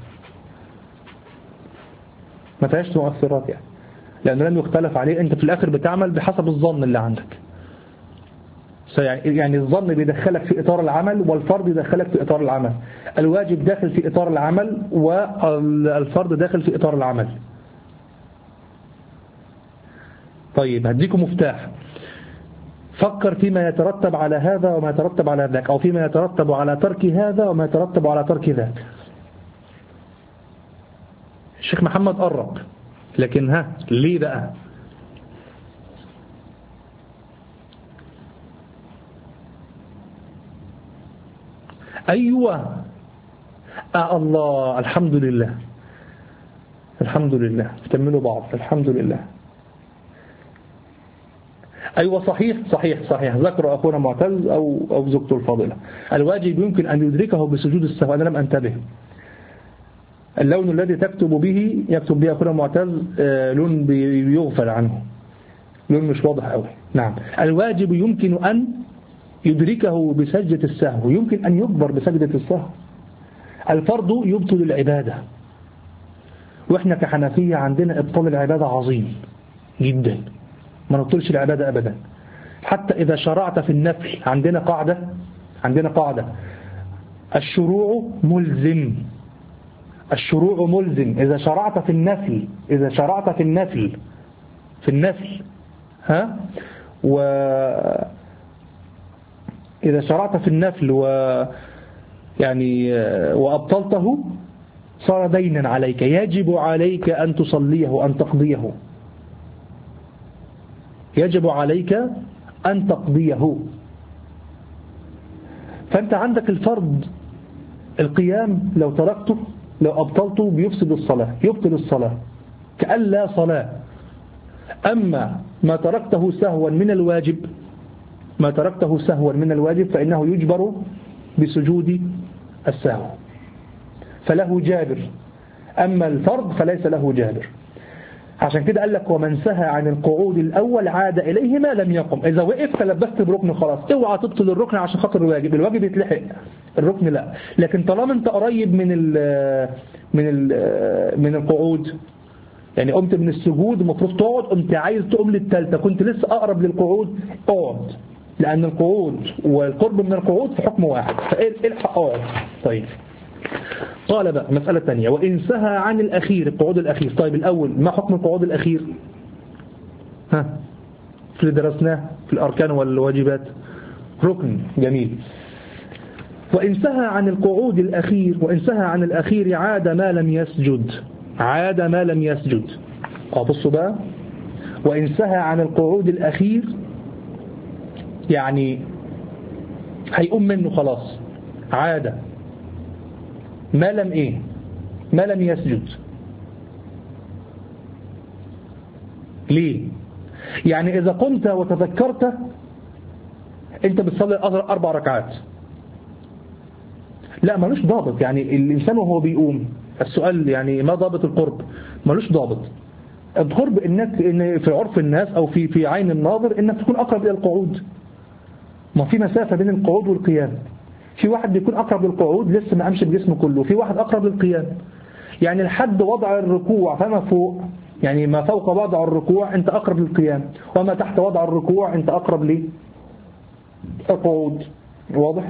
[SPEAKER 1] ما فيهاش مؤثرات يعني، لأنه لم يختلف عليه. أنت في الآخر بتعمل بحسب الظن اللي عندك. يعني الظن بيدخلك في إطار العمل، والفرض يدخلك في إطار العمل. الواجب داخل في إطار العمل، والفرض داخل في إطار العمل. طيب هديكم مفتاح. فكر فيما يترتب على هذا وما يترتب على ذاك، أو فيما يترتب على ترك هذا وما يترتب على ترك ذاك. الشيخ محمد قرب، لكن ها ليه بقى؟ أيوة. آه الله، الحمد لله الحمد لله. كملوا بعض. الحمد لله. أيوة صحيح صحيح صحيح. ذكر أخونا معتز أو أو زوجته الفاضلة. الواجب يمكن أن يدركه بسجود السهو. أنا لم أنتبه. اللون الذي تكتب به يكتب به أخونا معتز لون بيغفل عنه، لون مش واضح قوي. نعم. الواجب يمكن أن يدركه بسجدة السهو، يمكن أن يكبر بسجدة السهو. الفرض يبطل العبادة، وإحنا كحنفية عندنا إبطال العبادة عظيم جدا، ما نبطلش العبادة أبدا. حتى إذا شرعت في النفل عندنا قاعدة عندنا قاعدة الشروع ملزم. الشروع ملزم. إذا شرعت في النفل إذا شرعت في النفل في النفل ها و إذا شرعت في النفل و يعني وأبطلته صار دينا عليك، يجب عليك أن تصليه أن تقضيه يجب عليك أن تقضيه. فأنت عندك الفرض القيام، لو تركته لو أبطلته بيفسد الصلاة، يبطل الصلاة كأن لا صلاة. أما ما تركته سهوا من الواجب ما تركته سهوا من الواجب فإنه يجبر بسجود السهو، فله جابر. أما الفرض فليس له جابر. عشان كده قال لك ومن سهى عن القعود الأول عاد إليه ما لم يقم. إذا وقف تلبست بركن خلاص، اوعى تبطل الركن عشان خاطر الواجب. الواجب يتلحق، الركن لا. لكن طالما انت قريب من ال من ال من القعود، يعني قمت من السجود المفروض تقعد، قمت عايز تقوم للثالثه، كنت لسه أقرب للقعود، اقعد، لأن القعود والقرب من القعود في حكم واحد، فالحق اقعد. طيب قال بقى مسألة ثانية، وإن سهى عن الأخير القعود الأخير. طيب الأول ما حكم القعود الأخير؟ ها في اللي درسناه في الأركان والواجبات، ركن. جميل. وإن سهى عن القعود الأخير وإن سهى عن الأخير عاد ما لم يسجد عاد ما لم يسجد. اه بصوا بقى، وإن سهى عن القعود الأخير يعني هيقوم منه خلاص، عاد ما لم ايه ما لم يسجد. ليه؟ يعني إذا قمت وتذكرت أنت بتصلي أربع ركعات، لا ملوش ضابط. يعني الإنسان وهو بيقوم، السؤال يعني ما ضابط القرب؟ ملوش ضابط. القرب إنك إن في عرف الناس أو في في عين الناظر إنك تكون أقرب إلى القعود. ما في مسافة بين القعود والقيام. في واحد بيكون أقرب للقعود لسه ما قامش بجسمه كله، في واحد أقرب للقيام. يعني لحد وضع الركوع فما فوق، يعني ما فوق وضع الركوع أنت أقرب للقيام، وما تحت وضع الركوع أنت أقرب للقعود. واضح؟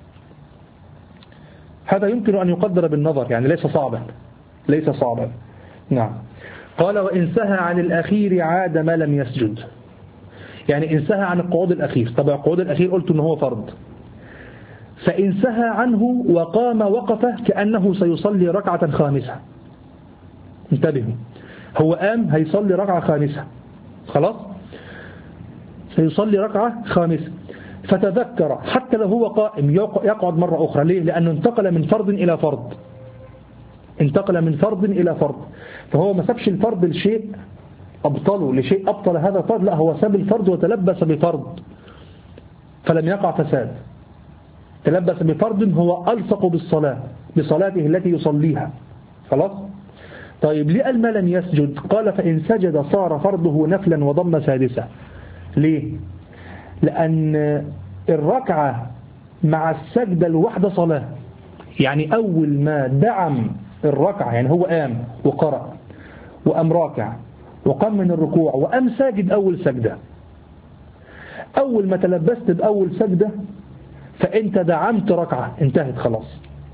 [SPEAKER 1] هذا يمكن أن يقدر بالنظر، يعني ليس صعبا ليس صعبا. نعم. قال وإن سهى عن الأخير عاد ما لم يسجد. يعني إن سهى عن القعود الأخير، طبعا القعود الأخير قلت أنه هو فرض، فإن سهى عنه وقام وقف كأنه سيصلي ركعة خامسة. انتبهوا، هو قام هيصلي ركعة خامسة، خلاص سيصلي ركعة خامسة، فتذكر حتى لو هو قائم يقعد مرة أخرى. ليه؟ لأنه انتقل من فرض إلى فرض انتقل من فرض إلى فرض فهو ما سابش الفرض لشيء أبطله لشيء أبطل هذا الفرض، لا هو ساب الفرض وتلبس بفرض فلم يقع فساد. تلبس بفرض هو ألصق بالصلاة بصلاته التي يصليها، خلاص. طيب ليه قال ما لم يسجد؟ قال فإن سجد صار فرضه نفلا وضم سادسة. ليه؟ لأن الركعة مع السجدة الواحدة صلاة، يعني أول ما دعم الركعة، يعني هو قام وقرأ وقام راكع وقام من الركوع وقام ساجد أول سجدة، أول ما تلبست بأول سجدة فأنت دعمت ركعة، انتهت خلاص،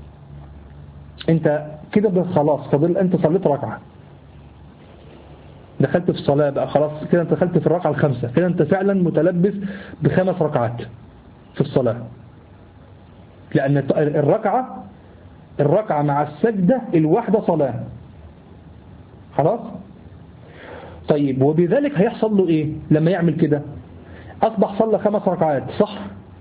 [SPEAKER 1] أنت كده خلاص، فضل أنت صليت ركعة، دخلت في الصلاة بقى خلاص، كده أنت دخلت في الركعة الخامسة، كده أنت فعلا متلبس بخمس ركعات في الصلاة، لأن الركعة الركعة مع السجدة الواحدة صلاة، خلاص. طيب وبذلك هيحصل له إيه لما يعمل كده؟ أصبح صلى خمس ركعات، صح؟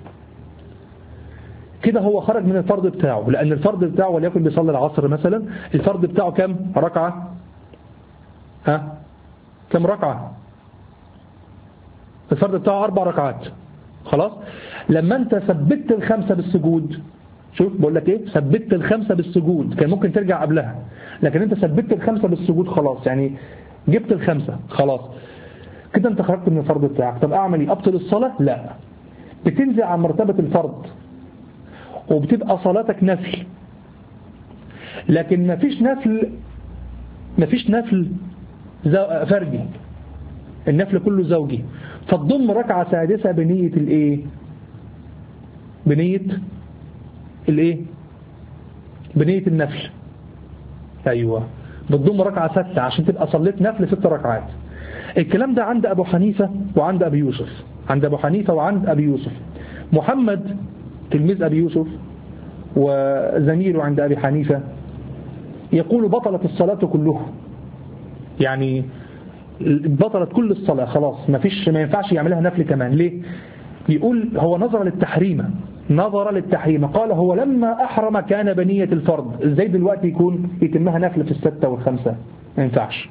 [SPEAKER 1] كده هو خرج من الفرض بتاعه، لأن الفرض بتاعه وليكن بيصلي العصر مثلا، الفرض بتاعه كم ركعة؟ ها؟ كم ركعة؟ الفرض بتاعه أربع ركعات، خلاص. لما أنت ثبت الخمسة بالسجود، شوف بقول لك إيه، ثبت الخمسة بالسجود، كان ممكن ترجع قبلها، لكن أنت ثبت الخمسة بالسجود خلاص، يعني جبت الخمسة خلاص، كده أنت خرجت من الفرض بتاعك. طب أعمل إيه؟ أبطل الصلاة؟ لا، بتنزع عن مرتبة الفرض وبتبقى صلاتك نفل، لكن ما فيش نفل ما فيش نفل فردي، النفل كله زوجي، فتضم ركعة سادسة بنية الايه بنية الايه بنية النفل، ايوه بتضم ركعة ستة عشان تبقى صليت نفل ست ركعات. الكلام ده عند ابو حنيفة وعند ابي يوسف، عند ابو حنيفة وعند ابي يوسف. محمد تلميذ ابي يوسف وزميله عند ابي حنيفة يقول بطلت الصلاة كلها، يعني بطلت كل الصلاة خلاص، ما فيش ما ينفعش يعملها نفل كمان. ليه؟ يقول هو نظر للتحريم، نظر للتحريم، قال هو لما أحرم كان بنية الفرض، ازاي دلوقتي يكون يتمها نفل في الستة والخمسة؟ ما ينفعش،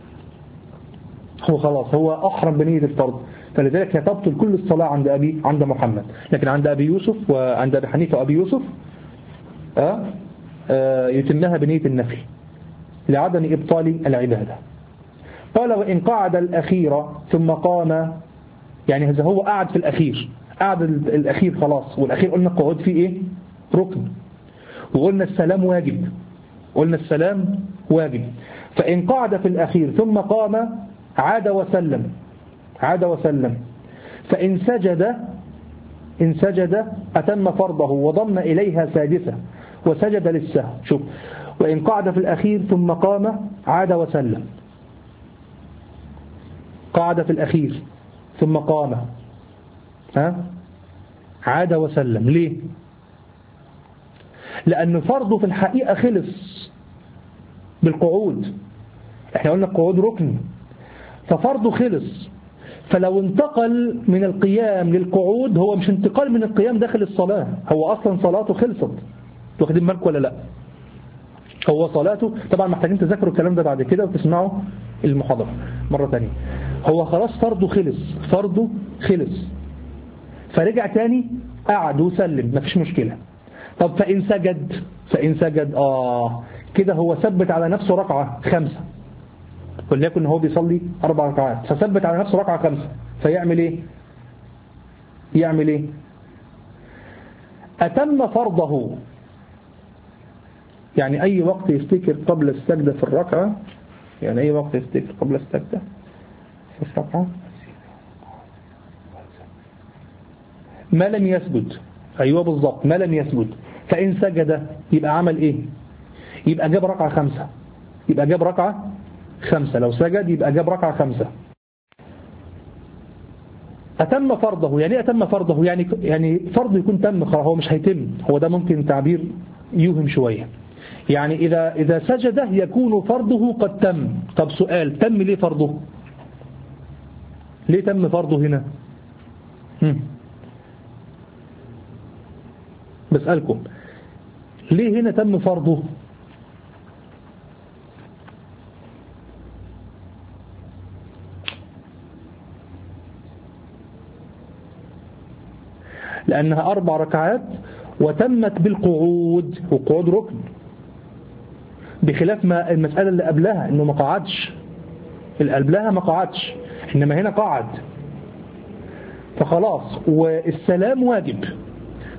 [SPEAKER 1] هو خلاص هو أحرم بنية الفرض، فلذلك تبطل كل الصلاة عند أبي عند محمد. لكن عند أبي يوسف وعند أبي حنيفة وأبي يوسف آه آه يتمها بنية النفل لعدم إبطال العبادة. قال وإن قعد الأخير ثم قام، يعني إذا هو قعد في الأخير، قعد الأخير خلاص، والأخير قلنا القعود فيه إيه؟ ركن، وقلنا السلام واجب، قلنا السلام واجب. فإن قعد في الأخير ثم قام عاد وسلم، عاد وسلم. فإن سجد إن سجد أتم فرضه وضم إليها سادسة وسجد للسهو. شوف، وإن قعد في الأخير ثم قام عاد وسلم، قعد في الأخير ثم قام ها عاد وسلم. ليه؟ لأن فرضه في الحقيقة خلص بالقعود، احنا قلنا القعود ركن، ففرضه خلص، فلو انتقل من القيام للقعود هو مش انتقال من القيام داخل الصلاة، هو أصلا صلاته خلصت. واخدين بالكم ولا لا؟ هو صلاته طبعا محتاجين تذكروا الكلام ده بعد كده وتسمعوا المحاضرة مرة تانية. هو خلاص فرضه خلص، فرضه خلص، فرجع تاني قعد وسلم مفيش مشكلة. طب فإن سجد فإن سجد آه كده هو ثبت على نفسه ركعة خمسة، وليكن هو بيصلي أربع ركعات فثبت على نفسه ركعة خمسة، فيعمل إيه؟ يعمل إيه؟ أتم فرضه، يعني أي وقت يفتكر قبل السجدة في الركعة، يعني أي وقت يفتكر قبل السجدة في الركعة ما لم يسجد، أيوة بالضبط ما لم يسجد. فإن سجد يبقى عمل إيه؟ يبقى جاب ركعة خمسة، يبقى جاب ركعة خمسة، لو سجد يبقى جاب ركعة خمسة. أتم فرضه، يعني أتم فرضه يعني يعني فرضه يكون تم خلاص، هو مش هيتم، هو ده ممكن تعبير يوهم شوية، يعني إذا إذا سجد يكون فرضه قد تم. طب سؤال، تم ليه فرضه؟ ليه تم فرضه هنا؟ هم. بسألكم ليه هنا تم فرضه؟ لأنها أربع ركعات وتمت بالقعود، والقعود ركن، بخلاف ما المسألة اللي قبلها إنه ما قعدش، اللي قبلها ما قعدش، إنما هنا قعد، فخلاص والسلام واجب،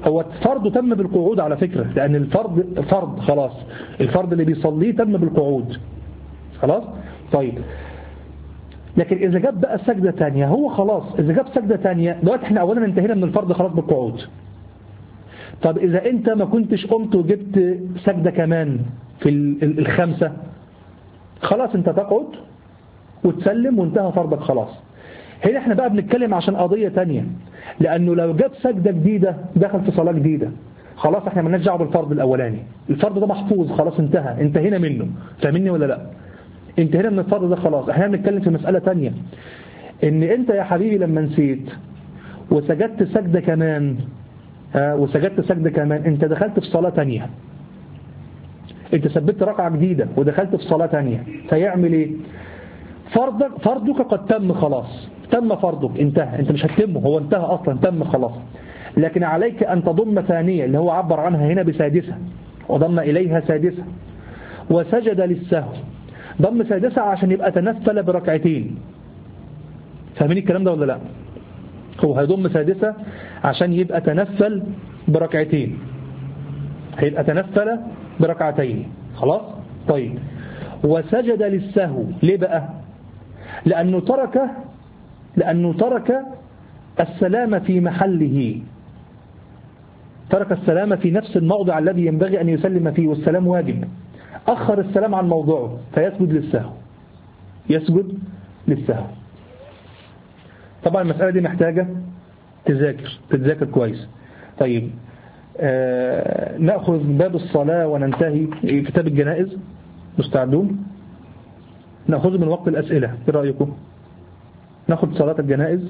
[SPEAKER 1] هو الفرض تم بالقعود على فكرة، لأن الفرض فرض خلاص، الفرض اللي بيصليه تم بالقعود خلاص. طيب لكن إذا جاب بقى سجدة تانية، هو خلاص إذا جاب سجدة تانية دلوقتي احنا أولا انتهينا من الفرض خلاص بالقعود. طب إذا أنت ما كنتش قمت وجبت سجدة كمان في الخمسة، خلاص أنت تقعد وتسلم وانتهى فرضك خلاص. هنا احنا بقى بنتكلم عشان قضية تانية، لأنه لو جاب سجدة جديدة دخل في صلاة جديدة، خلاص احنا مالناش دعوه بالفرض الأولاني، الفرض ده محفوظ خلاص انتهى، انتهينا منه، فاهمني ولا لا؟ انتهينا من الفرض ده خلاص. احنا بنتكلم في مسألة تانية، ان انت يا حبيبي لما نسيت وسجدت سجدة كمان ها وسجدت سجدة كمان، انت دخلت في صلاة تانية، انت ثبت ركعة جديدة ودخلت في صلاة تانية، فيعمل ايه؟ فرضك فرضك قد تم خلاص، تم فرضك انتهى، انت مش هتتمه، هو انتهى اصلا تم خلاص. لكن عليك ان تضم ثانية اللي هو عبر عنها هنا بسادسة، وضم اليها سادسة، وسجد للسهو. ضم سادسة عشان يبقى تنفل بركعتين، فاهمين الكلام ده ولا لا؟ هو هيضم سادسة عشان يبقى تنفل بركعتين، هيبقى تنفل بركعتين خلاص. طيب وسجد للسهو ليه بقى؟ لأنه ترك لأنه ترك السلام في محله، ترك السلام في نفس الموضع الذي ينبغي أن يسلم فيه، والسلام واجب، أخر السلام عن موضوعه فيسجد للسهو، يسجد للسهو. طبعا المسألة دي محتاجة تذاكر تتذاكر كويس. طيب آه نأخذ باب الصلاة وننتهي كتاب الجنائز، مستعدون؟ نأخذ من وقت الأسئلة، ايه رأيكم؟ نأخذ صلاة الجنائز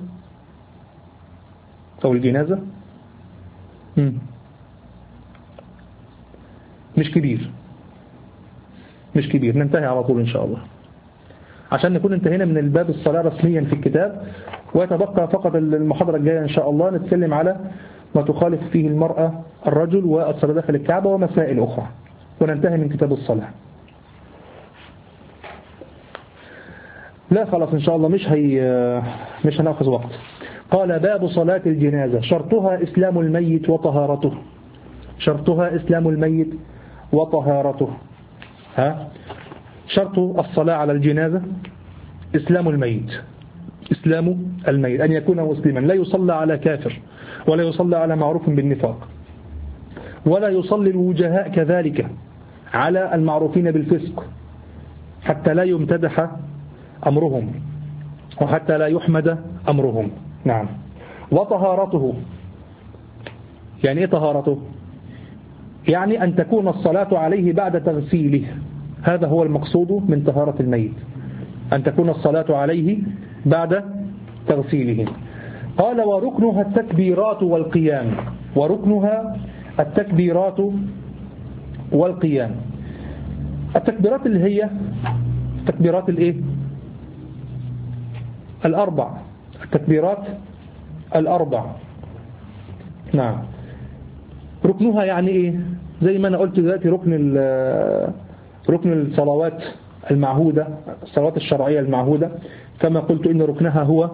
[SPEAKER 1] أو الجنازة. مم. مش كبير مش كبير ننتهي على طول إن شاء الله، عشان نكون انتهينا من الباب الصلاة رسميا في الكتاب، ويتبقى فقط المحاضرة الجاية إن شاء الله نتكلم على ما تخالف فيه المرأة الرجل والصلاة داخل الكعبة ومسائل أخرى، وننتهي من كتاب الصلاة. لا خلاص إن شاء الله مش هي مش هنأخذ وقت. قال باب صلاة الجنازة، شرطها إسلام الميت وطهارته، شرطها إسلام الميت وطهارته. ها شرط الصلاة على الجنازة إسلام الميت، إسلام الميت أن يكون مسلما، لا يصلى على كافر، ولا يصلى على معروف بالنفاق، ولا يصلي الوجهاء كذلك على المعروفين بالفسق، حتى لا يمتدح أمرهم وحتى لا يحمد أمرهم. نعم. وطهارته، يعني إيه طهارته؟ يعني أن تكون الصلاة عليه بعد تغسيله، هذا هو المقصود من طهارة الميت، أن تكون الصلاة عليه بعد تغسيله. قال وركنها التكبيرات والقيام، وركنها التكبيرات والقيام. التكبيرات اللي هي التكبيرات الايه؟ الأربع، التكبيرات الأربع. نعم. ركنها يعني ايه؟ زي ما أنا قلت دلوقتي ركن ركن الصلوات المعهودة، الصلوات الشرعية المعهودة، كما قلت إن ركنها هو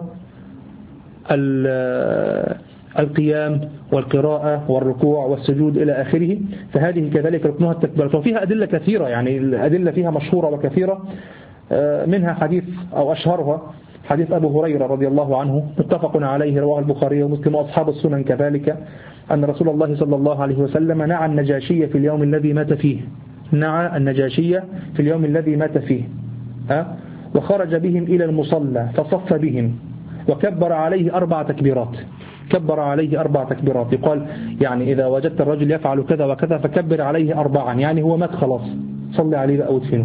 [SPEAKER 1] القيام والقراءة والركوع والسجود إلى آخره، فهذه كذلك ركنها التكبيرات. وفيها أدلة كثيرة، يعني الأدلة فيها مشهورة وكثيرة، منها حديث أو أشهرها حديث أبو هريرة رضي الله عنه متفق عليه، رواه البخاري ومسلم وأصحاب السنن كذلك، أن رسول الله صلى الله عليه وسلم نعى النجاشية في اليوم الذي مات فيه، نعى النجاشية في اليوم الذي مات فيه ها؟ وخرج بهم إلى المصلى فصف بهم وكبر عليه أربع تكبيرات، كبر عليه أربع تكبيرات. يقال يعني إذا وجدت الرجل يفعل كذا وكذا فكبر عليه أربعا، يعني هو مات خلاص، صلي عليه بقى وادفنه.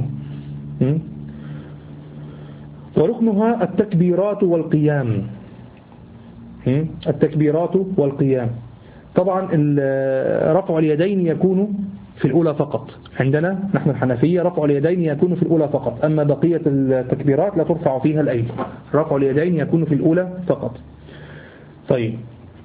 [SPEAKER 1] وركنها التكبيرات والقيام، التكبيرات والقيام. طبعا رفع اليدين يكون في الأولى فقط، عندنا نحن الحنفية رفع اليدين يكون في الأولى فقط، أما بقية التكبيرات لا ترفع فيها الأيدي، رفع اليدين يكون في الأولى فقط. طيب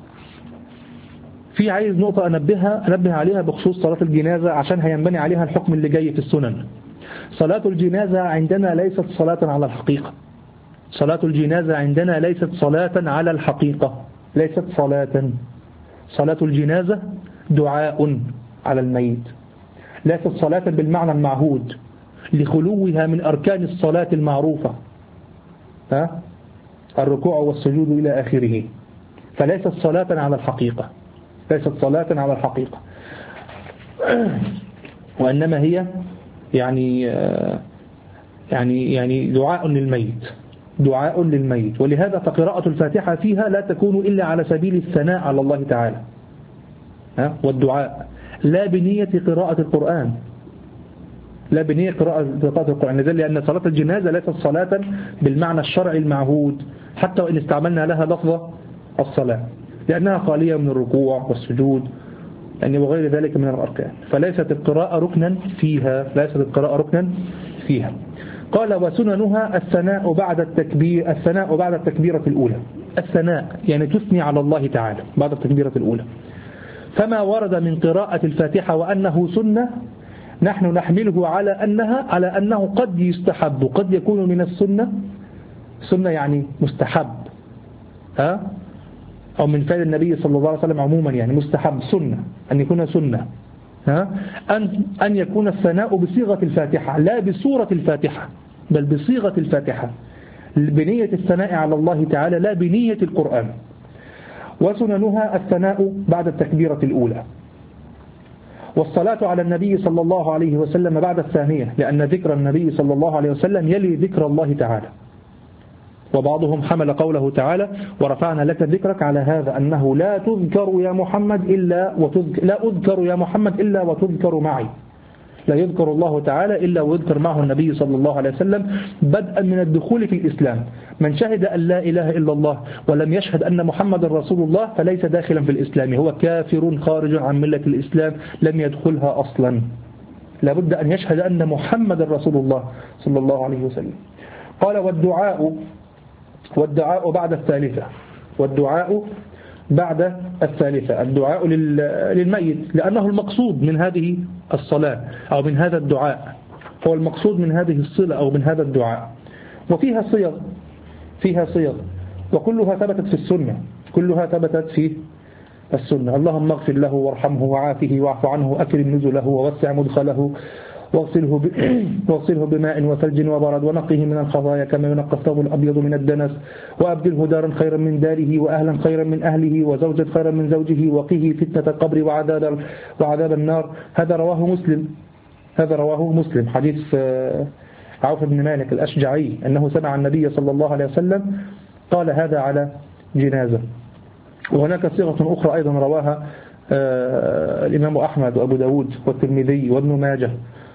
[SPEAKER 1] في عايز نقطة أنبهها أنبه عليها بخصوص صلاة الجنازة عشان هينبني عليها الحكم اللي جاي في السنن. صلاة الجنازة عندنا ليست صلاة على الحقيقة، صلاة الجنازة عندنا ليست صلاة على الحقيقة، ليست صلاة، صلاة الجنازة دعاء على الميت، ليست صلاة بالمعنى المعهود لخلوها من أركان الصلاة المعروفة، ها؟ الركوع والسجود إلى آخره، فليست صلاة على الحقيقة، ليست صلاة على الحقيقة، وإنما هي يعني يعني يعني دعاء للميت، دعاء للميت. ولهذا فقراءة الفاتحة فيها لا تكون إلا على سبيل الثناء على الله تعالى، ها؟ والدعاء، لا بنية قراءة القرآن، لا بنية قراءة القرآن، لأن صلاة الجنازة ليست صلاة بالمعنى الشرعي المعهود حتى وإن استعملنا لها لفظة الصلاة، لأنها خالية من الركوع والسجود يعني وغير ذلك من الأركان، فليست القراءة ركنا فيها، ليست القراءة ركنا فيها. قال وسننها الثناء بعد التكبير، الثناء بعد التكبيرة الأولى، الثناء يعني تثني على الله تعالى بعد التكبيرة الأولى. فما ورد من قراءة الفاتحة وأنه سنة نحن نحمله على أنها على أنه قد يستحب، قد يكون من السنة، سنة يعني مستحب، ها؟ أو من فعل النبي صلى الله عليه وسلم عموما، يعني مستحب سنة أن يكون سنة، ها؟ أن أن يكون الثناء بصيغة الفاتحة لا بسورة الفاتحة بل بصيغة الفاتحة بنية الثناء على الله تعالى لا بنية القرآن. وسننها الثناء بعد التكبيرة الأولى، والصلاة على النبي صلى الله عليه وسلم بعد الثانية، لأن ذكر النبي صلى الله عليه وسلم يلي ذكر الله تعالى. وبعضهم حمل قوله تعالى ورفعنا لك ذكرك على هذا أنه لا تذكر يا محمد إلا وتذكر لا أذكر يا محمد إلا وتذكر معي، لا يذكر الله تعالى إلا ويذكر معه النبي صلى الله عليه وسلم بدءا من الدخول في الإسلام. من شهد أن لا إله إلا الله ولم يشهد أن محمد رسول الله فليس داخلا في الإسلام، هو كافر خارج عن ملة الإسلام لم يدخلها أصلا، لابد أن يشهد أن محمد رسول الله صلى الله عليه وسلم. قال والدعاء والدعاء بعد الثالثة، والدعاء بعد الثالثة الدعاء للميت، لأنه المقصود من هذه الصلاة أو من هذا الدعاء، هو المقصود من هذه الصلة أو من هذا الدعاء. وفيها صيغ، فيها صيغ وكلها ثبتت في السنة، كلها ثبتت في السنة. اللهم اغفر له وارحمه وعافه واعف عنه أكرم نزله ووسع مدخله واغسله, ب... واغسله بماء وثلج وبرد ونقه من الخطايا كما ينقى الثوب الأبيض من الدنس، وأبدله دارا خيرا من داره وأهلا خيرا من أهله وزوجا خيرا من زوجه وقه فتنة القبر وعذاب, وعذاب النار. هذا رواه مسلم، هذا رواه مسلم حديث عوف بن مالك الأشجعي أنه سمع النبي صلى الله عليه وسلم قال هذا على جنازة. وهناك صيغة أخرى أيضا رواها الإمام أحمد وأبو داود والترمذي وابن ماجه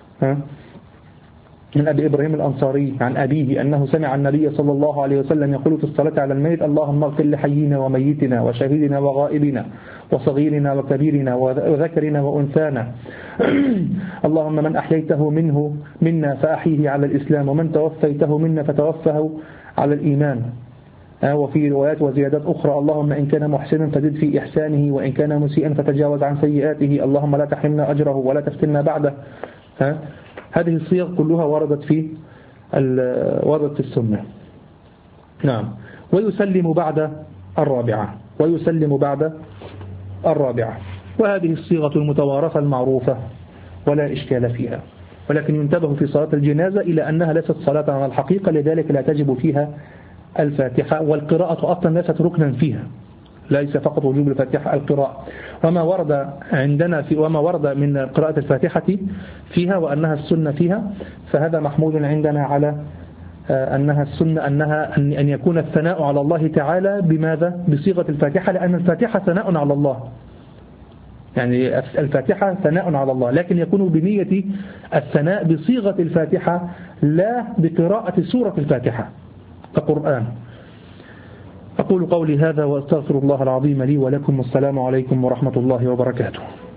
[SPEAKER 1] من أبي إبراهيم الأنصاري عن أبيه أنه سمع النبي صلى الله عليه وسلم يقول في الصلاة على الميت اللهم اغفر لحينا وميتنا وشهيدنا وغائبنا وصغيرنا وكبيرنا وذكرنا وأنثانا اللهم من أحييته منه منا فأحيه على الإسلام ومن توفيته منا فتوفه على الإيمان. وفي روايات وزيادات أخرى اللهم إن كان محسنا فزد في إحسانه وإن كان مسيئا فتجاوز عن سيئاته اللهم لا تحرمنا أجره ولا تفتنا بعده. ها؟ هذه الصيغ كلها وردت في وردت في السنة. نعم. ويسلم بعد الرابعة، ويسلم بعد الرابعة، وهذه الصيغة المتوارثة المعروفة ولا إشكال فيها، ولكن ينتبه في صلاة الجنازة إلى أنها ليست صلاة على الحقيقة، لذلك لا تجب فيها الفاتحة، والقراءة أصلا ليست ركنا فيها، ليس فقط وجوب الفاتحة القراءة. وما ورد عندنا في وما ورد من قراءة الفاتحة فيها وأنها السنة فيها فهذا محمول عندنا على أنها السنة، أنها أن يكون الثناء على الله تعالى بماذا؟ بصيغة الفاتحة، لأن الفاتحة ثناء على الله، يعني الفاتحة ثناء على الله، لكن يكون بنية الثناء بصيغة الفاتحة لا بقراءة سورة الفاتحة كقرآن. أقول قولي هذا وأستغفر الله العظيم لي ولكم، والسلام عليكم ورحمة الله وبركاته.